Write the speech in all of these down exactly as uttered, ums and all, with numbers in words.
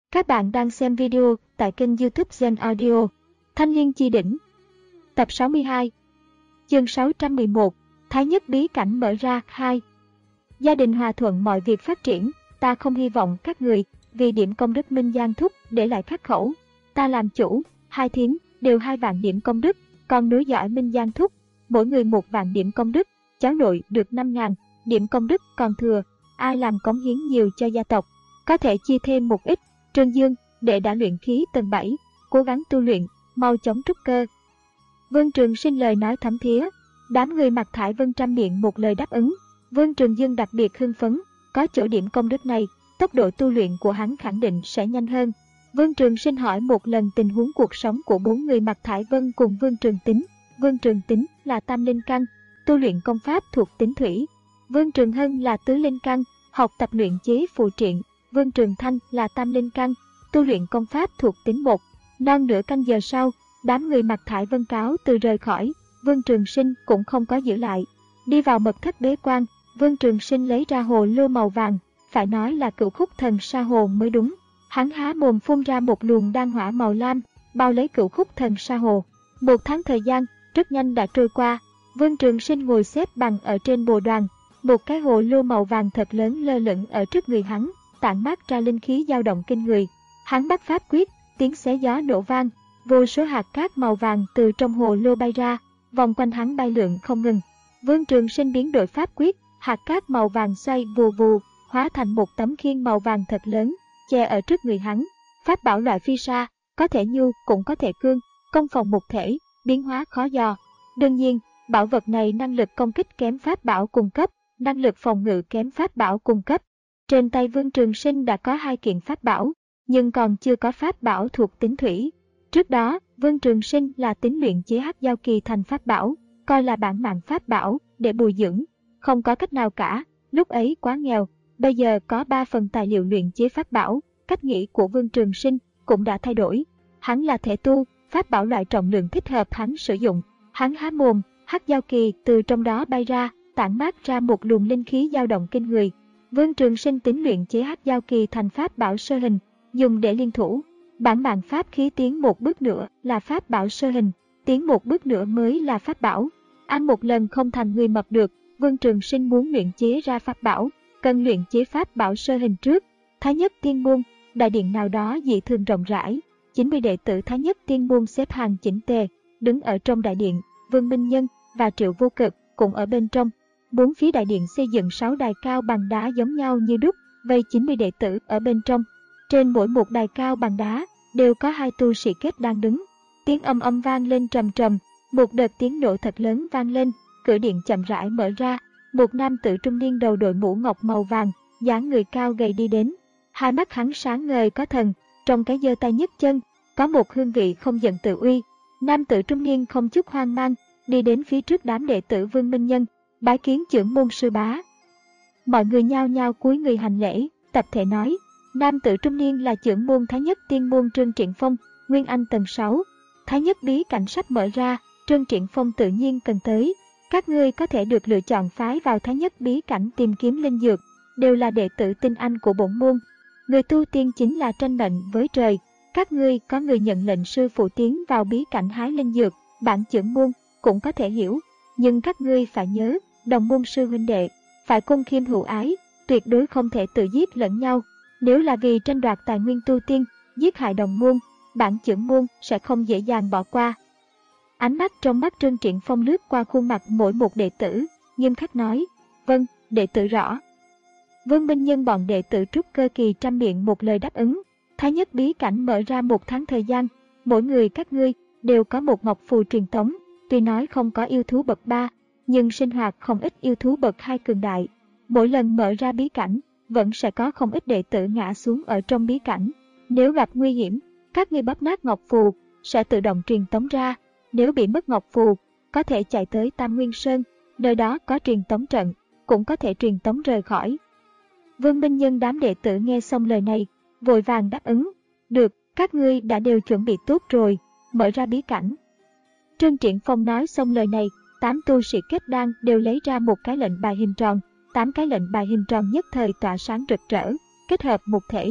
Các bạn đang xem video tại kênh YouTube Zen Audio. Thanh Liên Chi Đỉnh. Tập sáu mươi hai. Chương sáu trăm mười một. Thái Nhất bí cảnh mở ra hai. Gia đình hòa thuận mọi việc phát triển, ta không hy vọng các người vì điểm công đức Minh Giang Thúc để lại khắc khẩu. Ta làm chủ, hai thím đều hai vạn điểm công đức, còn núi giỏi Minh Giang Thúc, mỗi người một vạn điểm công đức, cháu nội được năm ngàn điểm công đức còn thừa. Ai làm cống hiến nhiều cho gia tộc, có thể chia thêm một ít. Trương Dương, đệ đã luyện khí tầng bảy, cố gắng tu luyện, mau chóng trúc cơ. Vương Trường Sinh lời nói thấm thía, đám người Mạc Thải Vân trăm miệng một lời đáp ứng. Vương Trường Dương đặc biệt hưng phấn, có chỗ điểm công đức này, tốc độ tu luyện của hắn khẳng định sẽ nhanh hơn. Vương Trường Sinh hỏi một lần tình huống cuộc sống của bốn người Mạc Thải Vân cùng Vương Trường Tính. Vương Trường Tính là tam linh căn, tu luyện công pháp thuộc tính thủy. Vương Trường Hân là tứ linh căn, học tập luyện chế phù triện. Vương Trường Thanh là tam linh căn, tu luyện công pháp thuộc tính một. Non nửa canh giờ sau, đám người Mạc Thải Vân cáo từ rời khỏi, Vương Trường Sinh cũng không có giữ lại. Đi vào mật thất bế quan, Vương Trường Sinh lấy ra hồ lô màu vàng, phải nói là cửu khúc thần sa hồ mới đúng. Hắn há mồm phun ra một luồng đan hỏa màu lam, bao lấy cửu khúc thần sa hồ. Một tháng thời gian, rất nhanh đã trôi qua, Vương Trường Sinh ngồi xếp bằng ở trên bồ đoàn, một cái hồ lô màu vàng thật lớn lơ lửng ở trước người hắn, tản mát ra linh khí dao động kinh người. Hắn bắt pháp quyết, tiếng xé gió nổ vang, vô số hạt cát màu vàng từ trong hồ lô bay ra, vòng quanh hắn bay lượn không ngừng. Vương Trường Sinh biến đổi pháp quyết, hạt cát màu vàng xoay vù vù, hóa thành một tấm khiên màu vàng thật lớn, che ở trước người hắn. Pháp bảo loại phi sa, có thể nhu cũng có thể cương, công phòng một thể, biến hóa khó dò. Đương nhiên, bảo vật này năng lực công kích kém pháp bảo cung cấp, năng lực phòng ngự kém pháp bảo cung cấp. Trên tay Vương Trường Sinh đã có hai kiện pháp bảo, nhưng còn chưa có pháp bảo thuộc tính thủy. Trước đó, Vương Trường Sinh là tính luyện chế hắc giao kỳ thành pháp bảo, coi là bản mạng pháp bảo để bồi dưỡng, không có cách nào cả, lúc ấy quá nghèo, bây giờ có ba phần tài liệu luyện chế pháp bảo, cách nghĩ của Vương Trường Sinh cũng đã thay đổi. Hắn là thể tu, pháp bảo loại trọng lượng thích hợp hắn sử dụng. Hắn há mồm, hắc giao kỳ từ trong đó bay ra, tản mát ra một luồng linh khí dao động kinh người. Vương Trường Sinh tính luyện chế hắc giao kỳ thành pháp bảo sơ hình, dùng để liên thủ. Bản mạng pháp khí tiến một bước nữa là pháp bảo sơ hình, tiến một bước nữa mới là pháp bảo. Ăn một lần không thành người mập được, Vương Trường Sinh muốn luyện chế ra pháp bảo, cần luyện chế pháp bảo sơ hình trước. Thái Nhất Tiên Môn, đại điện nào đó dị thường rộng rãi, chín mươi đệ tử Thái Nhất Tiên Môn xếp hàng chỉnh tề, đứng ở trong đại điện. Vương Minh Nhân và Triệu Vô Cực cũng ở bên trong. Bốn phía đại điện xây dựng sáu đài cao bằng đá giống nhau như đúc, vây chín mươi đệ tử ở bên trong. Trên mỗi một đài cao bằng đá đều có hai tu sĩ kết đang đứng. Tiếng âm âm vang lên trầm trầm, một đợt tiếng nổ thật lớn vang lên, cửa điện chậm rãi mở ra, một nam tử trung niên đầu đội mũ ngọc màu vàng, dáng người cao gầy đi đến. Hai mắt hắn sáng ngời có thần, trong cái giơ tay nhấc chân có một hương vị không giận tự uy. Nam tử trung niên không chút hoang mang, đi đến phía trước đám đệ tử Vương Minh Nhân, bái kiến trưởng môn sư bá. Mọi người nhao nhao cúi người hành lễ, tập thể nói, nam tử trung niên là trưởng môn Thái Nhất Tiên Môn Trương Triện Phong, Nguyên Anh tầng sáu. Thái Nhất bí cảnh sắp mở ra, Trương Triện Phong tự nhiên cần tới. Các ngươi có thể được lựa chọn phái vào Thái Nhất bí cảnh tìm kiếm linh dược, đều là đệ tử tinh anh của bổn môn. Người tu tiên chính là tranh mệnh với trời. Các ngươi có người nhận lệnh sư phụ tiến vào bí cảnh hái linh dược, bản trưởng môn cũng có thể hiểu. Nhưng các ngươi phải nhớ, đồng môn sư huynh đệ, phải cung khiêm hữu ái, tuyệt đối không thể tự giết lẫn nhau. Nếu là vì tranh đoạt tài nguyên tu tiên, giết hại đồng môn, bản trưởng môn sẽ không dễ dàng bỏ qua. Ánh mắt trong mắt Trương Triện Phong lướt qua khuôn mặt mỗi một đệ tử, nghiêm khắc nói, vâng, đệ tử rõ. Vương Minh Nhân bọn đệ tử trúc cơ kỳ trăm miệng một lời đáp ứng. Thái Nhất bí cảnh mở ra một tháng thời gian, mỗi người các ngươi đều có một ngọc phù truyền tống. Tuy nói không có yêu thú bậc ba, nhưng sinh hoạt không ít yêu thú bậc hai cường đại. Mỗi lần mở ra bí cảnh, vẫn sẽ có không ít đệ tử ngã xuống ở trong bí cảnh. Nếu gặp nguy hiểm, các ngươi bóp nát ngọc phù, sẽ tự động truyền tống ra. Nếu bị mất ngọc phù, có thể chạy tới Tam Nguyên Sơn, nơi đó có truyền tống trận, cũng có thể truyền tống rời khỏi. Vương Minh Nhân đám đệ tử nghe xong lời này, vội vàng đáp ứng. Được, các ngươi đã đều chuẩn bị tốt rồi, mở ra bí cảnh. Trương Triện Phong nói xong lời này, tám tu sĩ kết đan đều lấy ra một cái lệnh bài hình tròn, tám cái lệnh bài hình tròn nhất thời tỏa sáng rực rỡ, kết hợp một thể.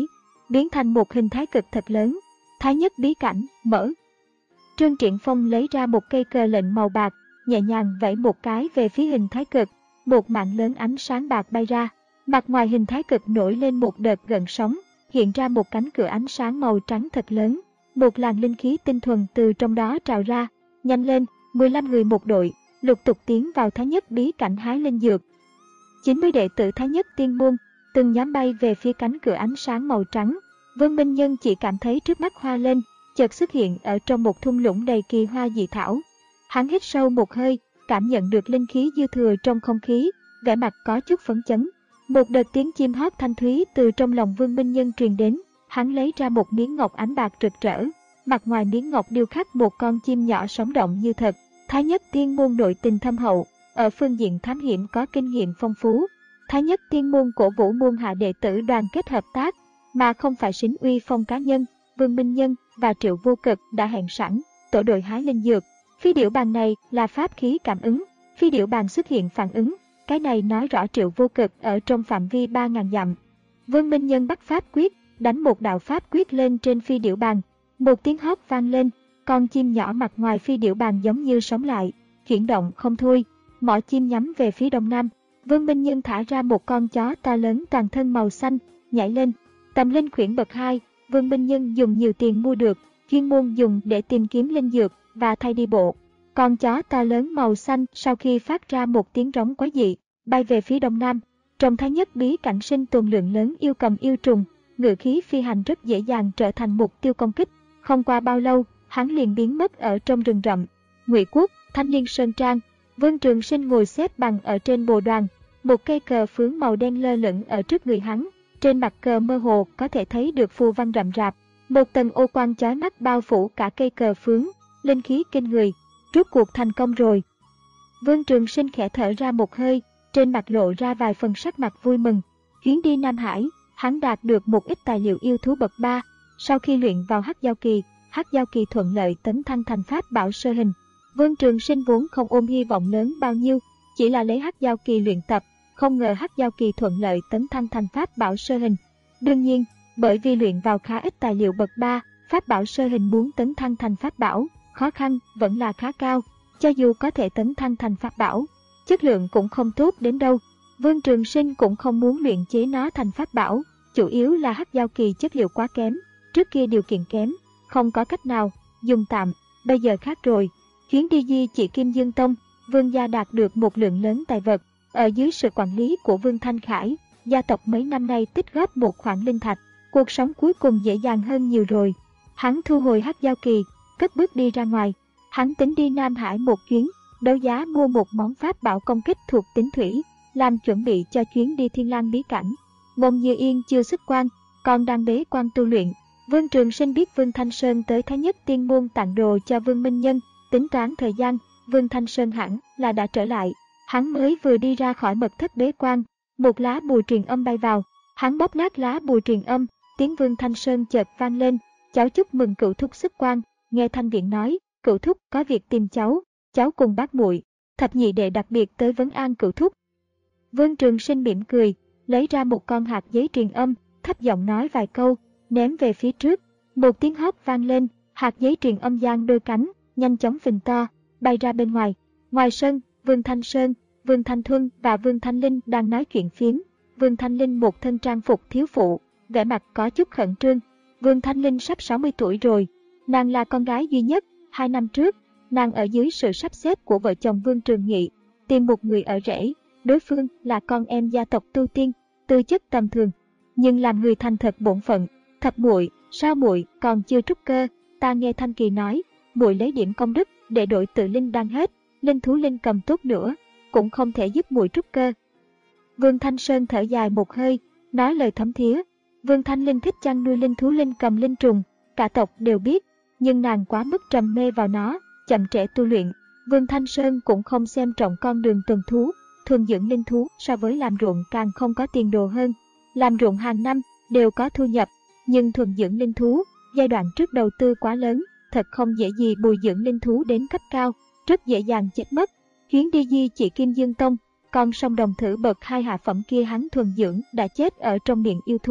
biến thành một hình thái cực thật lớn. Thái nhất bí cảnh, mở. Trương Triển Phong lấy ra một cây cờ lệnh màu bạc, nhẹ nhàng vẫy một cái về phía hình thái cực, một mảng lớn ánh sáng bạc bay ra. Mặt ngoài hình thái cực nổi lên một đợt gợn sóng, hiện ra một cánh cửa ánh sáng màu trắng thật lớn. Một làn linh khí tinh thuần từ trong đó trào ra. Nhanh lên, mười lăm người một đội, lục tục tiến vào Thái nhất bí cảnh hái linh dược. chín mươi đệ tử Thái nhất tiên môn, từng nhóm bay về phía cánh cửa ánh sáng màu trắng. Vương Minh Nhân chỉ cảm thấy trước mắt hoa lên, chợt xuất hiện ở trong một thung lũng đầy kỳ hoa dị thảo. Hắn hít sâu một hơi, cảm nhận được linh khí dư thừa trong không khí, vẻ mặt có chút phấn chấn. Một đợt tiếng chim hót thanh thúy từ trong lòng Vương Minh Nhân truyền đến, hắn lấy ra một miếng ngọc ánh bạc rực rỡ, mặt ngoài miếng ngọc điêu khắc một con chim nhỏ sống động như thật. Thái nhất tiên môn nội tình thâm hậu, ở phương diện thám hiểm có kinh nghiệm phong phú. Thái nhất tiên môn cổ vũ môn hạ đệ tử đoàn kết hợp tác, mà không phải xính uy phong cá nhân. Vương Minh Nhân và Triệu Vô Cực đã hẹn sẵn, tổ đội hái linh dược. Phi điểu bàn này là pháp khí cảm ứng, phi điểu bàn xuất hiện phản ứng, cái này nói rõ Triệu Vô Cực ở trong phạm vi ba nghìn dặm. Vương Minh Nhân bắt pháp quyết, đánh một đạo pháp quyết lên trên phi điểu bàn. Một tiếng hót vang lên, con chim nhỏ mặt ngoài phi điểu bàn giống như sống lại, chuyển động không thôi. Mỏ chim nhắm về phía đông nam. Vương Minh Nhân thả ra một con chó to lớn toàn thân màu xanh, nhảy lên. Tầm linh khuyển bậc hai, Vương Minh Nhân dùng nhiều tiền mua được, chuyên môn dùng để tìm kiếm linh dược và thay đi bộ. Con chó to lớn màu xanh sau khi phát ra một tiếng rống quái dị, bay về phía đông nam. Trong Thái nhất bí cảnh sinh tồn lượng lớn yêu cầm yêu trùng, ngự khí phi hành rất dễ dàng trở thành mục tiêu công kích. Không qua bao lâu, hắn liền biến mất ở trong rừng rậm. Ngụy Quốc, Thanh Liên Sơn Trang. Vương Trường Sinh ngồi xếp bằng ở trên bồ đoàn, một cây cờ phướng màu đen lơ lửng ở trước người hắn. Trên mặt cờ mơ hồ có thể thấy được phù văn rậm rạp, một tầng ô quang chói mắt bao phủ cả cây cờ phướng, linh khí kinh người. Rốt cuộc thành công rồi. Vương Trường Sinh khẽ thở ra một hơi, trên mặt lộ ra vài phần sắc mặt vui mừng. Chuyến đi Nam Hải, hắn đạt được một ít tài liệu yêu thú bậc ba. Sau khi luyện vào Hắc Giao Kỳ, Hắc Giao Kỳ thuận lợi tấn thăng thành pháp bảo sơ hình. Vương Trường Sinh vốn không ôm hy vọng lớn bao nhiêu, chỉ là lấy Hắc Giao Kỳ luyện tập, không ngờ Hắc Giao Kỳ thuận lợi tấn thăng thành pháp bảo sơ hình. Đương nhiên, bởi vì luyện vào khá ít tài liệu bậc ba, pháp bảo sơ hình muốn tấn thăng thành pháp bảo, khó khăn vẫn là khá cao. Cho dù có thể tấn thăng thành pháp bảo, chất lượng cũng không tốt đến đâu. Vương Trường Sinh cũng không muốn luyện chế nó thành pháp bảo, chủ yếu là Hắc Giao Kỳ chất liệu quá kém, trước kia điều kiện kém, không có cách nào, dùng tạm, bây giờ khác rồi. Chuyến đi Di Chỉ Kim Dương Tông, Vương gia đạt được một lượng lớn tài vật, ở dưới sự quản lý của Vương Thanh Khải, gia tộc mấy năm nay tích góp một khoản linh thạch, cuộc sống cuối cùng dễ dàng hơn nhiều rồi. Hắn thu hồi Hắc Giao Kỳ, cất bước đi ra ngoài. Hắn tính đi Nam Hải một chuyến, đấu giá mua một món pháp bảo công kích thuộc tính thủy, làm chuẩn bị cho chuyến đi Thiên Lang bí cảnh. Mông Như Yên chưa xuất quan, còn đang bế quan tu luyện. Vương Trường Sinh biết Vương Thanh Sơn tới Thái nhất tiên môn tặng đồ cho Vương Minh Nhân, tính toán thời gian, Vương Thanh Sơn hẳn là đã trở lại. Hắn mới vừa đi ra khỏi mật thất bế quan, một lá bùa truyền âm bay vào. Hắn bóp nát lá bùa truyền âm, tiếng Vương Thanh Sơn chợt vang lên, cháu chúc mừng cựu thúc xuất quan. Nghe Thanh Viện nói, cựu thúc có việc tìm cháu, cháu cùng bác muội. Thập nhị đệ đặc biệt tới vấn an cựu thúc. Vương Trường Sinh mỉm cười, lấy ra một con hạt giấy truyền âm, thấp giọng nói vài câu, ném về phía trước. Một tiếng hót vang lên, hạt giấy truyền âm giang đôi cánh, nhanh chóng phình to, bay ra bên ngoài. Ngoài sân, Vương Thanh Sơn, Vương Thanh Thuân và Vương Thanh Linh đang nói chuyện phiếm. Vương Thanh Linh một thân trang phục thiếu phụ, vẻ mặt có chút khẩn trương. Vương Thanh Linh sắp sáu mươi tuổi rồi, nàng là con gái duy nhất. Hai năm trước, nàng ở dưới sự sắp xếp của vợ chồng Vương Trường Nghị, tìm một người ở rể. Đối phương là con em gia tộc tu tiên, tư chất tầm thường, nhưng làm người thành thật bổn phận. Thập muội, sao muội còn chưa trúc cơ? Ta nghe Thanh Kỳ nói, muội lấy điểm công đức để đổi tự linh đang hết, linh thú linh cầm tốt nữa, cũng không thể giúp muội trúc cơ. Vương Thanh Sơn thở dài một hơi, nói lời thấm thía. Vương Thanh Linh thích chăn nuôi linh thú linh cầm linh trùng, cả tộc đều biết, nhưng nàng quá mức trầm mê vào nó, chậm trễ tu luyện. Vương Thanh Sơn cũng không xem trọng con đường tuần thú, thuần dưỡng linh thú so với làm ruộng càng không có tiền đồ hơn. Làm ruộng hàng năm đều có thu nhập, nhưng thuần dưỡng linh thú, giai đoạn trước đầu tư quá lớn, thật không dễ gì bồi dưỡng linh thú đến cấp cao, rất dễ dàng chết mất. Chuyến đi Di Chỉ Kim Dương Tông, con sông đồng thử bậc hai hạ phẩm kia hắn thuần dưỡng đã chết ở trong miệng yêu thú,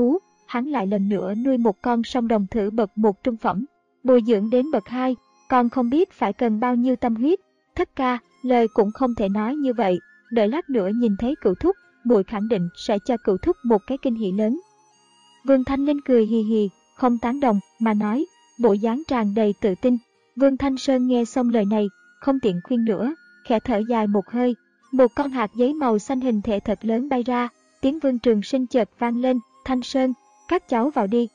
hắn lại lần nữa nuôi một con song đồng thử bậc một trung phẩm, bồi dưỡng đến bậc hai, còn không biết phải cần bao nhiêu tâm huyết. Thất ca, lời cũng không thể nói như vậy, đợi lát nữa nhìn thấy cửu thúc, muội khẳng định sẽ cho cửu thúc một cái kinh hỉ lớn. Vương Thanh Linh cười hì hì, không tán đồng, mà nói, bộ dáng tràn đầy tự tin. Vương Thanh Sơn nghe xong lời này, không tiện khuyên nữa, khẽ thở dài một hơi. Một con hạt giấy màu xanh hình thể thật lớn bay ra, tiếng Vương Trường Sinh chợt vang lên, Thanh Sơn, các cháu vào đi.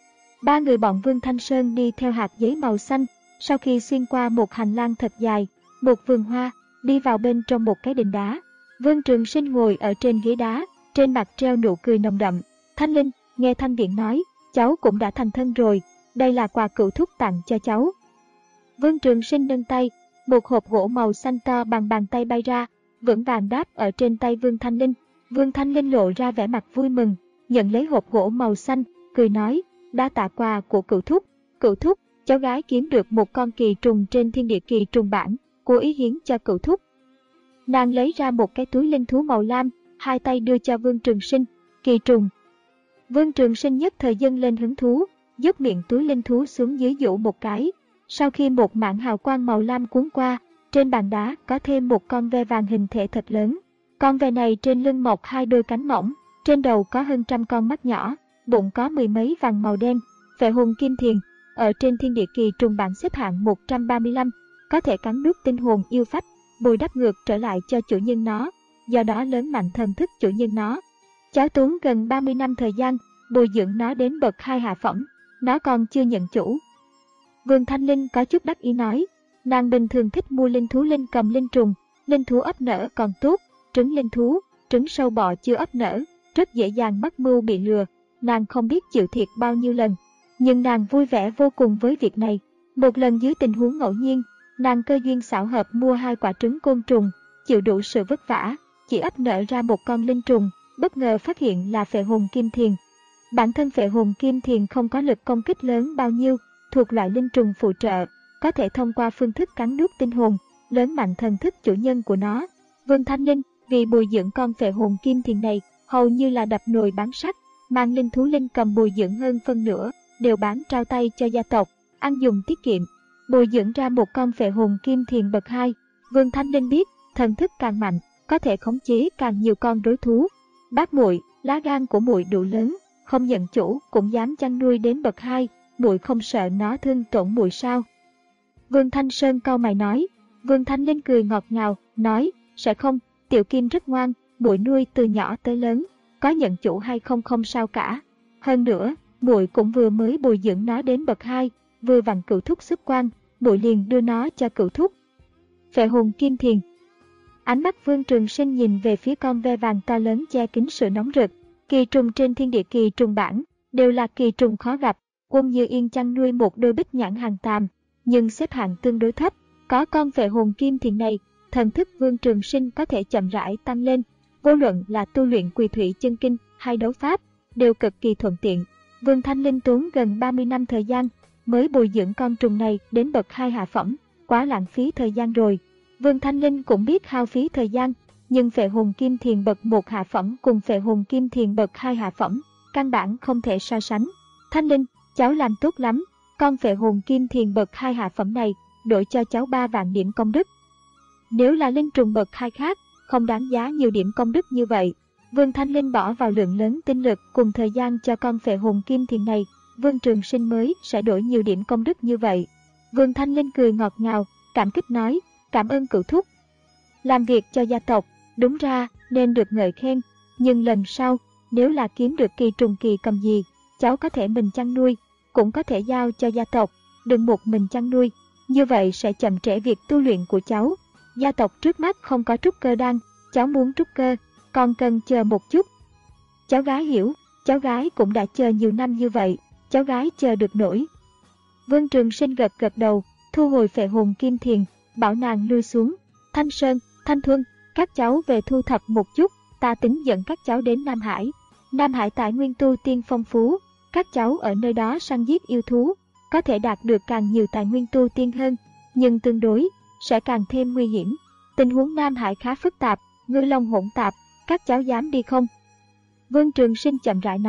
Ba người bọn Vương Thanh Sơn đi theo hạt giấy màu xanh, sau khi xuyên qua một hành lang thật dài, một vườn hoa, đi vào bên trong một cái đình đá. Vương Trường Sinh ngồi ở trên ghế đá, trên mặt treo nụ cười nồng đậm. Thanh Linh, nghe Thanh Điện nói, cháu cũng đã thành thân rồi, đây là quà cửu thúc tặng cho cháu. Vương Trường Sinh nâng tay, một hộp gỗ màu xanh to bằng bàn tay bay ra, vững vàng đáp ở trên tay Vương Thanh Linh. Vương Thanh Linh lộ ra vẻ mặt vui mừng, nhận lấy hộp gỗ màu xanh, cười nói, đa tạ quà của cửu thúc. Cửu thúc, cháu gái kiếm được một con kỳ trùng trên thiên địa kỳ trùng bản, cố ý hiến cho cửu thúc. Nàng lấy ra một cái túi linh thú màu lam, hai tay đưa cho Vương Trường Sinh. Kỳ trùng. Vương Trường Sinh nhất thời dâng lên hứng thú, dốc miệng túi linh thú xuống dưới dụ một cái. Sau khi một mảng hào quang màu lam cuốn qua, trên bàn đá có thêm một con ve vàng hình thể thật lớn. Con ve này trên lưng mọc hai đôi cánh mỏng, trên đầu có hơn trăm con mắt nhỏ, bụng có mười mấy vàng màu đen. Phệ hồn kim thiền, ở trên thiên địa kỳ trùng bản xếp hạng một trăm ba mươi lăm, có thể cắn nuốt tinh hồn yêu phách, bồi đắp ngược trở lại cho chủ nhân nó, do đó lớn mạnh thần thức chủ nhân nó. Cháu tốn gần ba mươi năm thời gian, bồi dưỡng nó đến bậc hai hạ phẩm, nó còn chưa nhận chủ. Vương Thanh Linh có chút đắc ý nói, nàng bình thường thích mua linh thú linh cầm linh trùng, linh thú ấp nở còn tốt, trứng linh thú, trứng sâu bọ chưa ấp nở, rất dễ dàng mắc mưu bị lừa, nàng không biết chịu thiệt bao nhiêu lần. Nhưng nàng vui vẻ vô cùng với việc này. Một lần dưới tình huống ngẫu nhiên, nàng cơ duyên xảo hợp mua hai quả trứng côn trùng, chịu đủ sự vất vả, chỉ ấp nở ra một con linh trùng, bất ngờ phát hiện là phệ hồn kim thiền. Bản thân phệ hồn kim thiền không có lực công kích lớn bao nhiêu, thuộc loại linh trùng phụ trợ, có thể thông qua phương thức cắn nuốt tinh hồn, lớn mạnh thần thức chủ nhân của nó. Vương Thanh Linh vì bồi dưỡng con phệ hồn kim thiền này, hầu như là đập nồi bán sắt, mang linh thú linh cầm bồi dưỡng hơn phân nửa, đều bán trao tay cho gia tộc, ăn dùng tiết kiệm, bồi dưỡng ra một con phệ hồn kim thiền bậc hai. Vương Thanh Linh biết, thần thức càng mạnh, có thể khống chế càng nhiều con đối thú. Bác muội, lá gan của muội đủ lớn, không nhận chủ cũng dám chăn nuôi đến bậc hai, muội không sợ nó thương tổn muội sao? Vương Thanh Sơn cau mày nói. Vương Thanh Linh cười ngọt ngào, nói, sẽ không, Tiểu Kim rất ngoan, muội nuôi từ nhỏ tới lớn, có nhận chủ hay không không sao cả. Hơn nữa, muội cũng vừa mới bồi dưỡng nó đến bậc hai, vừa vặn cửu thúc xuất quan, muội liền đưa nó cho cửu thúc. Phệ hồn kim thiền. Ánh mắt Vương Trường Sinh nhìn về phía con ve vàng to lớn che kín sự nóng rực. Kỳ trùng trên thiên địa kỳ trùng bản đều là kỳ trùng khó gặp. Quân Như Yên chăn nuôi một đôi bích nhãn hàng tàm, nhưng xếp hạng tương đối thấp. Có con phệ hồn kim thiền này, thần thức Vương Trường Sinh có thể chậm rãi tăng lên. Vô luận là tu luyện Quỳ Thủy chân kinh hay đấu pháp, đều cực kỳ thuận tiện. Vương Thanh Linh tốn gần ba mươi năm thời gian mới bồi dưỡng con trùng này đến bậc hai hạ phẩm, quá lãng phí thời gian rồi. Vương Thanh Linh cũng biết hao phí thời gian, nhưng phệ hồn kim thiền bậc một hạ phẩm cùng phệ hồn kim thiền bậc hai hạ phẩm, căn bản không thể so sánh. Thanh Linh, cháu làm tốt lắm, con phệ hồn kim thiền bậc hai hạ phẩm này, đổi cho cháu ba vạn điểm công đức. Nếu là linh trùng bậc hai khác, không đáng giá nhiều điểm công đức như vậy. Vương Thanh Linh bỏ vào lượng lớn tinh lực cùng thời gian cho con phệ hồn kim thiền này, Vương Trường Sinh mới sẽ đổi nhiều điểm công đức như vậy. Vương Thanh Linh cười ngọt ngào, cảm kích nói, cảm ơn cửu thúc. Làm việc cho gia tộc, đúng ra nên được ngợi khen, nhưng lần sau, nếu là kiếm được kỳ trùng kỳ cầm gì, cháu có thể mình chăn nuôi, cũng có thể giao cho gia tộc, đừng một mình chăn nuôi, như vậy sẽ chậm trễ việc tu luyện của cháu. Gia tộc trước mắt không có trúc cơ đan, cháu muốn trúc cơ, còn cần chờ một chút. Cháu gái hiểu, cháu gái cũng đã chờ nhiều năm như vậy, cháu gái chờ được nổi. Vương Trường Sinh gật gật đầu, thu hồi phệ hồn kim thiền, bảo nàng lui xuống. Thanh Sơn, Thanh Thuân, các cháu về thu thập một chút, ta tính dẫn các cháu đến Nam Hải. Nam Hải tài nguyên tu tiên phong phú, các cháu ở nơi đó săn giết yêu thú, có thể đạt được càng nhiều tài nguyên tu tiên hơn, nhưng tương đối sẽ càng thêm nguy hiểm. Tình huống Nam Hải khá phức tạp, ngư long hỗn tạp, các cháu dám đi không? Vương Trường Sinh chậm rãi nói,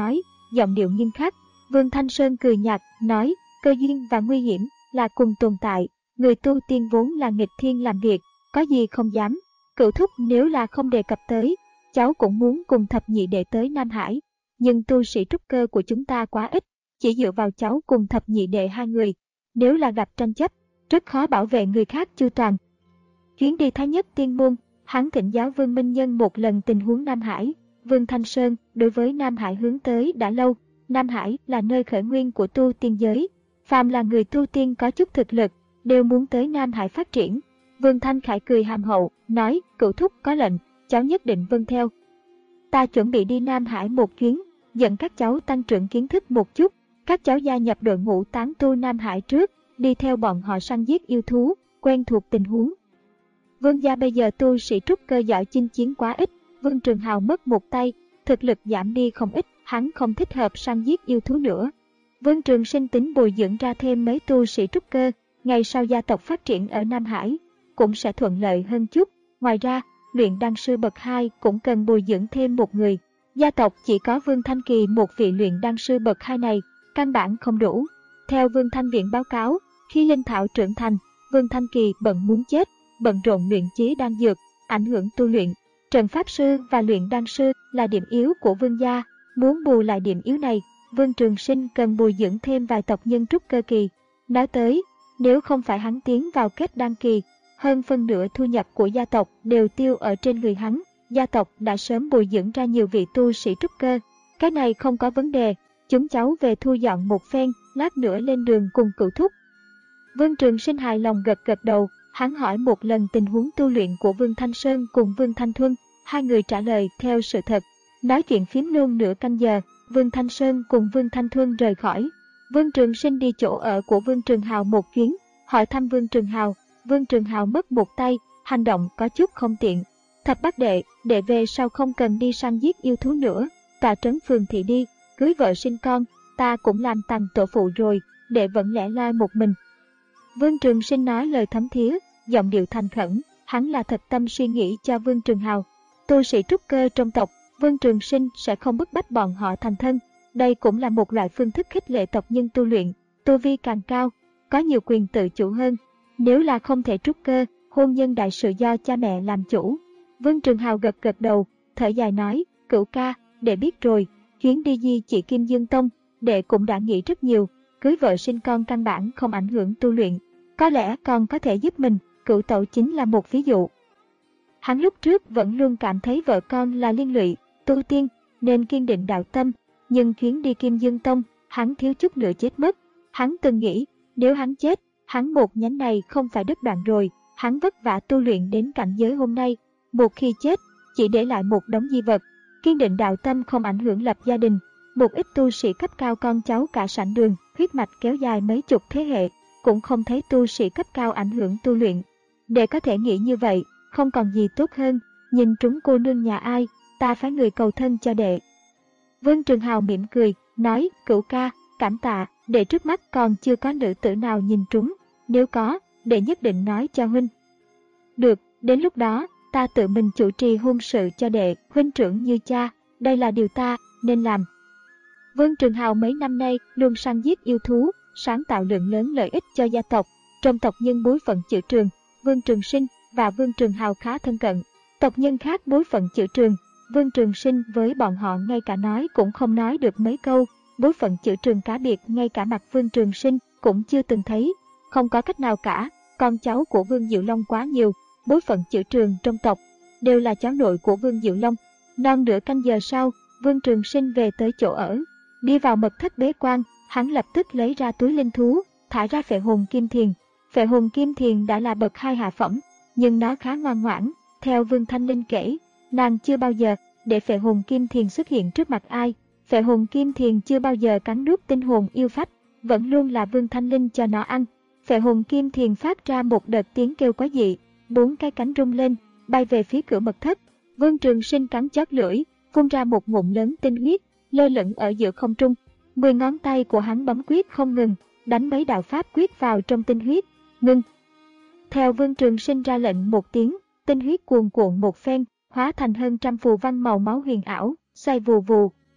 giọng điệu nghiêm khắc. Vương Thanh Sơn cười nhạt, nói, cơ duyên và nguy hiểm là cùng tồn tại, người tu tiên vốn là nghịch thiên làm việc, có gì không dám. Cửu thúc nếu là không đề cập tới, cháu cũng muốn cùng thập nhị đệ tới Nam Hải, nhưng tu sĩ trúc cơ của chúng ta quá ít, chỉ dựa vào cháu cùng thập nhị đệ hai người, nếu là gặp tranh chấp, rất khó bảo vệ người khác chu toàn. Chuyến đi Thái Nhất Tiên Môn, hắn thỉnh giáo Vương Minh Nhân một lần tình huống Nam Hải. Vương Thanh Sơn đối với Nam Hải hướng tới đã lâu. Nam Hải là nơi khởi nguyên của tu tiên giới, phàm là người tu tiên có chút thực lực đều muốn tới Nam Hải phát triển. Vương Thanh Khải cười hàm hậu, nói, cửu thúc có lệnh, cháu nhất định vâng theo. Ta chuẩn bị đi Nam Hải một chuyến, dẫn các cháu tăng trưởng kiến thức một chút. Các cháu gia nhập đội ngũ tán tu Nam Hải trước, đi theo bọn họ săn giết yêu thú, quen thuộc tình huống. Vương gia bây giờ tu sĩ trúc cơ giỏi chinh chiến quá ít, Vương Trường Hào mất một tay, thực lực giảm đi không ít, hắn không thích hợp săn giết yêu thú nữa. Vương Trường Sinh tính bồi dưỡng ra thêm mấy tu sĩ trúc cơ, ngày sau gia tộc phát triển ở Nam Hải cũng sẽ thuận lợi hơn chút. Ngoài ra, luyện đan sư bậc hai cũng cần bồi dưỡng thêm một người. Gia tộc chỉ có Vương Thanh Kỳ một vị luyện đan sư bậc hai này, căn bản không đủ. Theo Vương Thanh Viện báo cáo, khi linh thảo trưởng thành, Vương Thanh Kỳ bận muốn chết, bận rộn luyện chế đan dược, ảnh hưởng tu luyện. Trận pháp sư và luyện đan sư là điểm yếu của Vương gia, muốn bù lại điểm yếu này, Vương Trường Sinh cần bồi dưỡng thêm vài tộc nhân trúc cơ kỳ. Nói tới, nếu không phải hắn tiến vào kết đan kỳ, hơn phân nửa thu nhập của gia tộc đều tiêu ở trên người hắn. Gia tộc đã sớm bồi dưỡng ra nhiều vị tu sĩ trúc cơ. Cái này không có vấn đề, chúng cháu về thu dọn một phen, lát nữa lên đường cùng cửu thúc. Vương Trường Sinh hài lòng gật gật đầu, hắn hỏi một lần tình huống tu luyện của Vương Thanh Sơn cùng Vương Thanh Thuân, hai người trả lời theo sự thật. Nói chuyện phím luôn nửa canh giờ, Vương Thanh Sơn cùng Vương Thanh Thuân rời khỏi. Vương Trường Sinh đi chỗ ở của Vương Trường Hào một chuyến, hỏi thăm Vương Trường Hào. Vương Trường Hào mất một tay, hành động có chút không tiện. Thập bát đệ, đệ về sau không cần đi săn giết yêu thú nữa, tọa trấn phường thị đi, cưới vợ sinh con, ta cũng làm tằng tổ phụ rồi, đệ vẫn lẻ loi một mình. Vương Trường Sinh nói lời thấm thía, giọng điệu thành khẩn, hắn là thật tâm suy nghĩ cho Vương Trường Hào. Tu sĩ trúc cơ trong tộc, Vương Trường Sinh sẽ không bức bách bọn họ thành thân, đây cũng là một loại phương thức khích lệ tộc nhân tu luyện, tu vi càng cao, có nhiều quyền tự chủ hơn. Nếu là không thể trúc cơ, hôn nhân đại sự do cha mẹ làm chủ. Vương Trường Hào gật gật đầu, thở dài nói, cửu ca, đệ biết rồi, chuyến đi Di Chỉ Kim Dương Tông, đệ cũng đã nghĩ rất nhiều, cưới vợ sinh con căn bản không ảnh hưởng tu luyện, có lẽ còn có thể giúp mình, cửu tẩu chính là một ví dụ. Hắn lúc trước vẫn luôn cảm thấy vợ con là liên lụy, tu tiên, nên kiên định đạo tâm, nhưng chuyến đi Kim Dương Tông, hắn thiếu chút nữa chết mất. Hắn từng nghĩ, nếu hắn chết, hắn một nhánh này không phải đứt đoạn rồi, hắn vất vả tu luyện đến cảnh giới hôm nay, một khi chết, chỉ để lại một đống di vật. Kiên định đạo tâm không ảnh hưởng lập gia đình, một ít tu sĩ cấp cao con cháu cả sảnh đường, huyết mạch kéo dài mấy chục thế hệ, cũng không thấy tu sĩ cấp cao ảnh hưởng tu luyện. Để có thể nghĩ như vậy, không còn gì tốt hơn, nhìn trúng cô nương nhà ai, ta phái người cầu thân cho đệ. Vương Trường Hào mỉm cười, nói, cửu ca, cảm tạ, đệ trước mắt còn chưa có nữ tử nào nhìn trúng, nếu có, đệ nhất định nói cho huynh. Được, đến lúc đó, ta tự mình chủ trì hôn sự cho đệ, huynh trưởng như cha, đây là điều ta nên làm. Vương Trường Hào mấy năm nay luôn săn giết yêu thú, sáng tạo lượng lớn lợi ích cho gia tộc. Trong tộc nhân bối phận Chữ Trường, Vương Trường Sinh và Vương Trường Hào khá thân cận. Tộc nhân khác bối phận Chữ Trường, Vương Trường Sinh với bọn họ ngay cả nói cũng không nói được mấy câu. Bối phận Chữ Trường cá biệt, ngay cả mặt Vương Trường Sinh cũng chưa từng thấy. Không có cách nào cả, con cháu của Vương Diệu Long quá nhiều, bối phận Chữ Trường trong tộc đều là cháu nội của Vương Diệu Long. Non nửa canh giờ sau, Vương Trường Sinh về tới chỗ ở, đi vào mật thất bế quan, hắn lập tức lấy ra túi linh thú, thả ra phệ hồn kim thiền. Phệ hồn kim thiền đã là bậc hai hạ phẩm, nhưng nó khá ngoan ngoãn. Theo Vương Thanh Linh kể, nàng chưa bao giờ để phệ hồn kim thiền xuất hiện trước mặt ai. Phệ hồn kim thiền chưa bao giờ cắn nuốt tinh hồn yêu phách, vẫn luôn là Vương Thanh Linh cho nó ăn. Phệ hồn kim thiền phát ra một đợt tiếng kêu quái dị, bốn cái cánh rung lên, bay về phía cửa mật thất. Vương Trường Sinh cắn chót lưỡi, phun ra một ngụm lớn tinh huyết, lơ lửng ở giữa không trung. Mười ngón tay của hắn bấm quyết không ngừng, đánh mấy đạo pháp quyết vào trong tinh huyết. Ngưng. Theo Vương Trường Sinh ra lệnh một tiếng, tinh huyết cuồn cuộn một phen, hóa thành hơn trăm phù văn màu máu huyền ảo, xoay vù vù.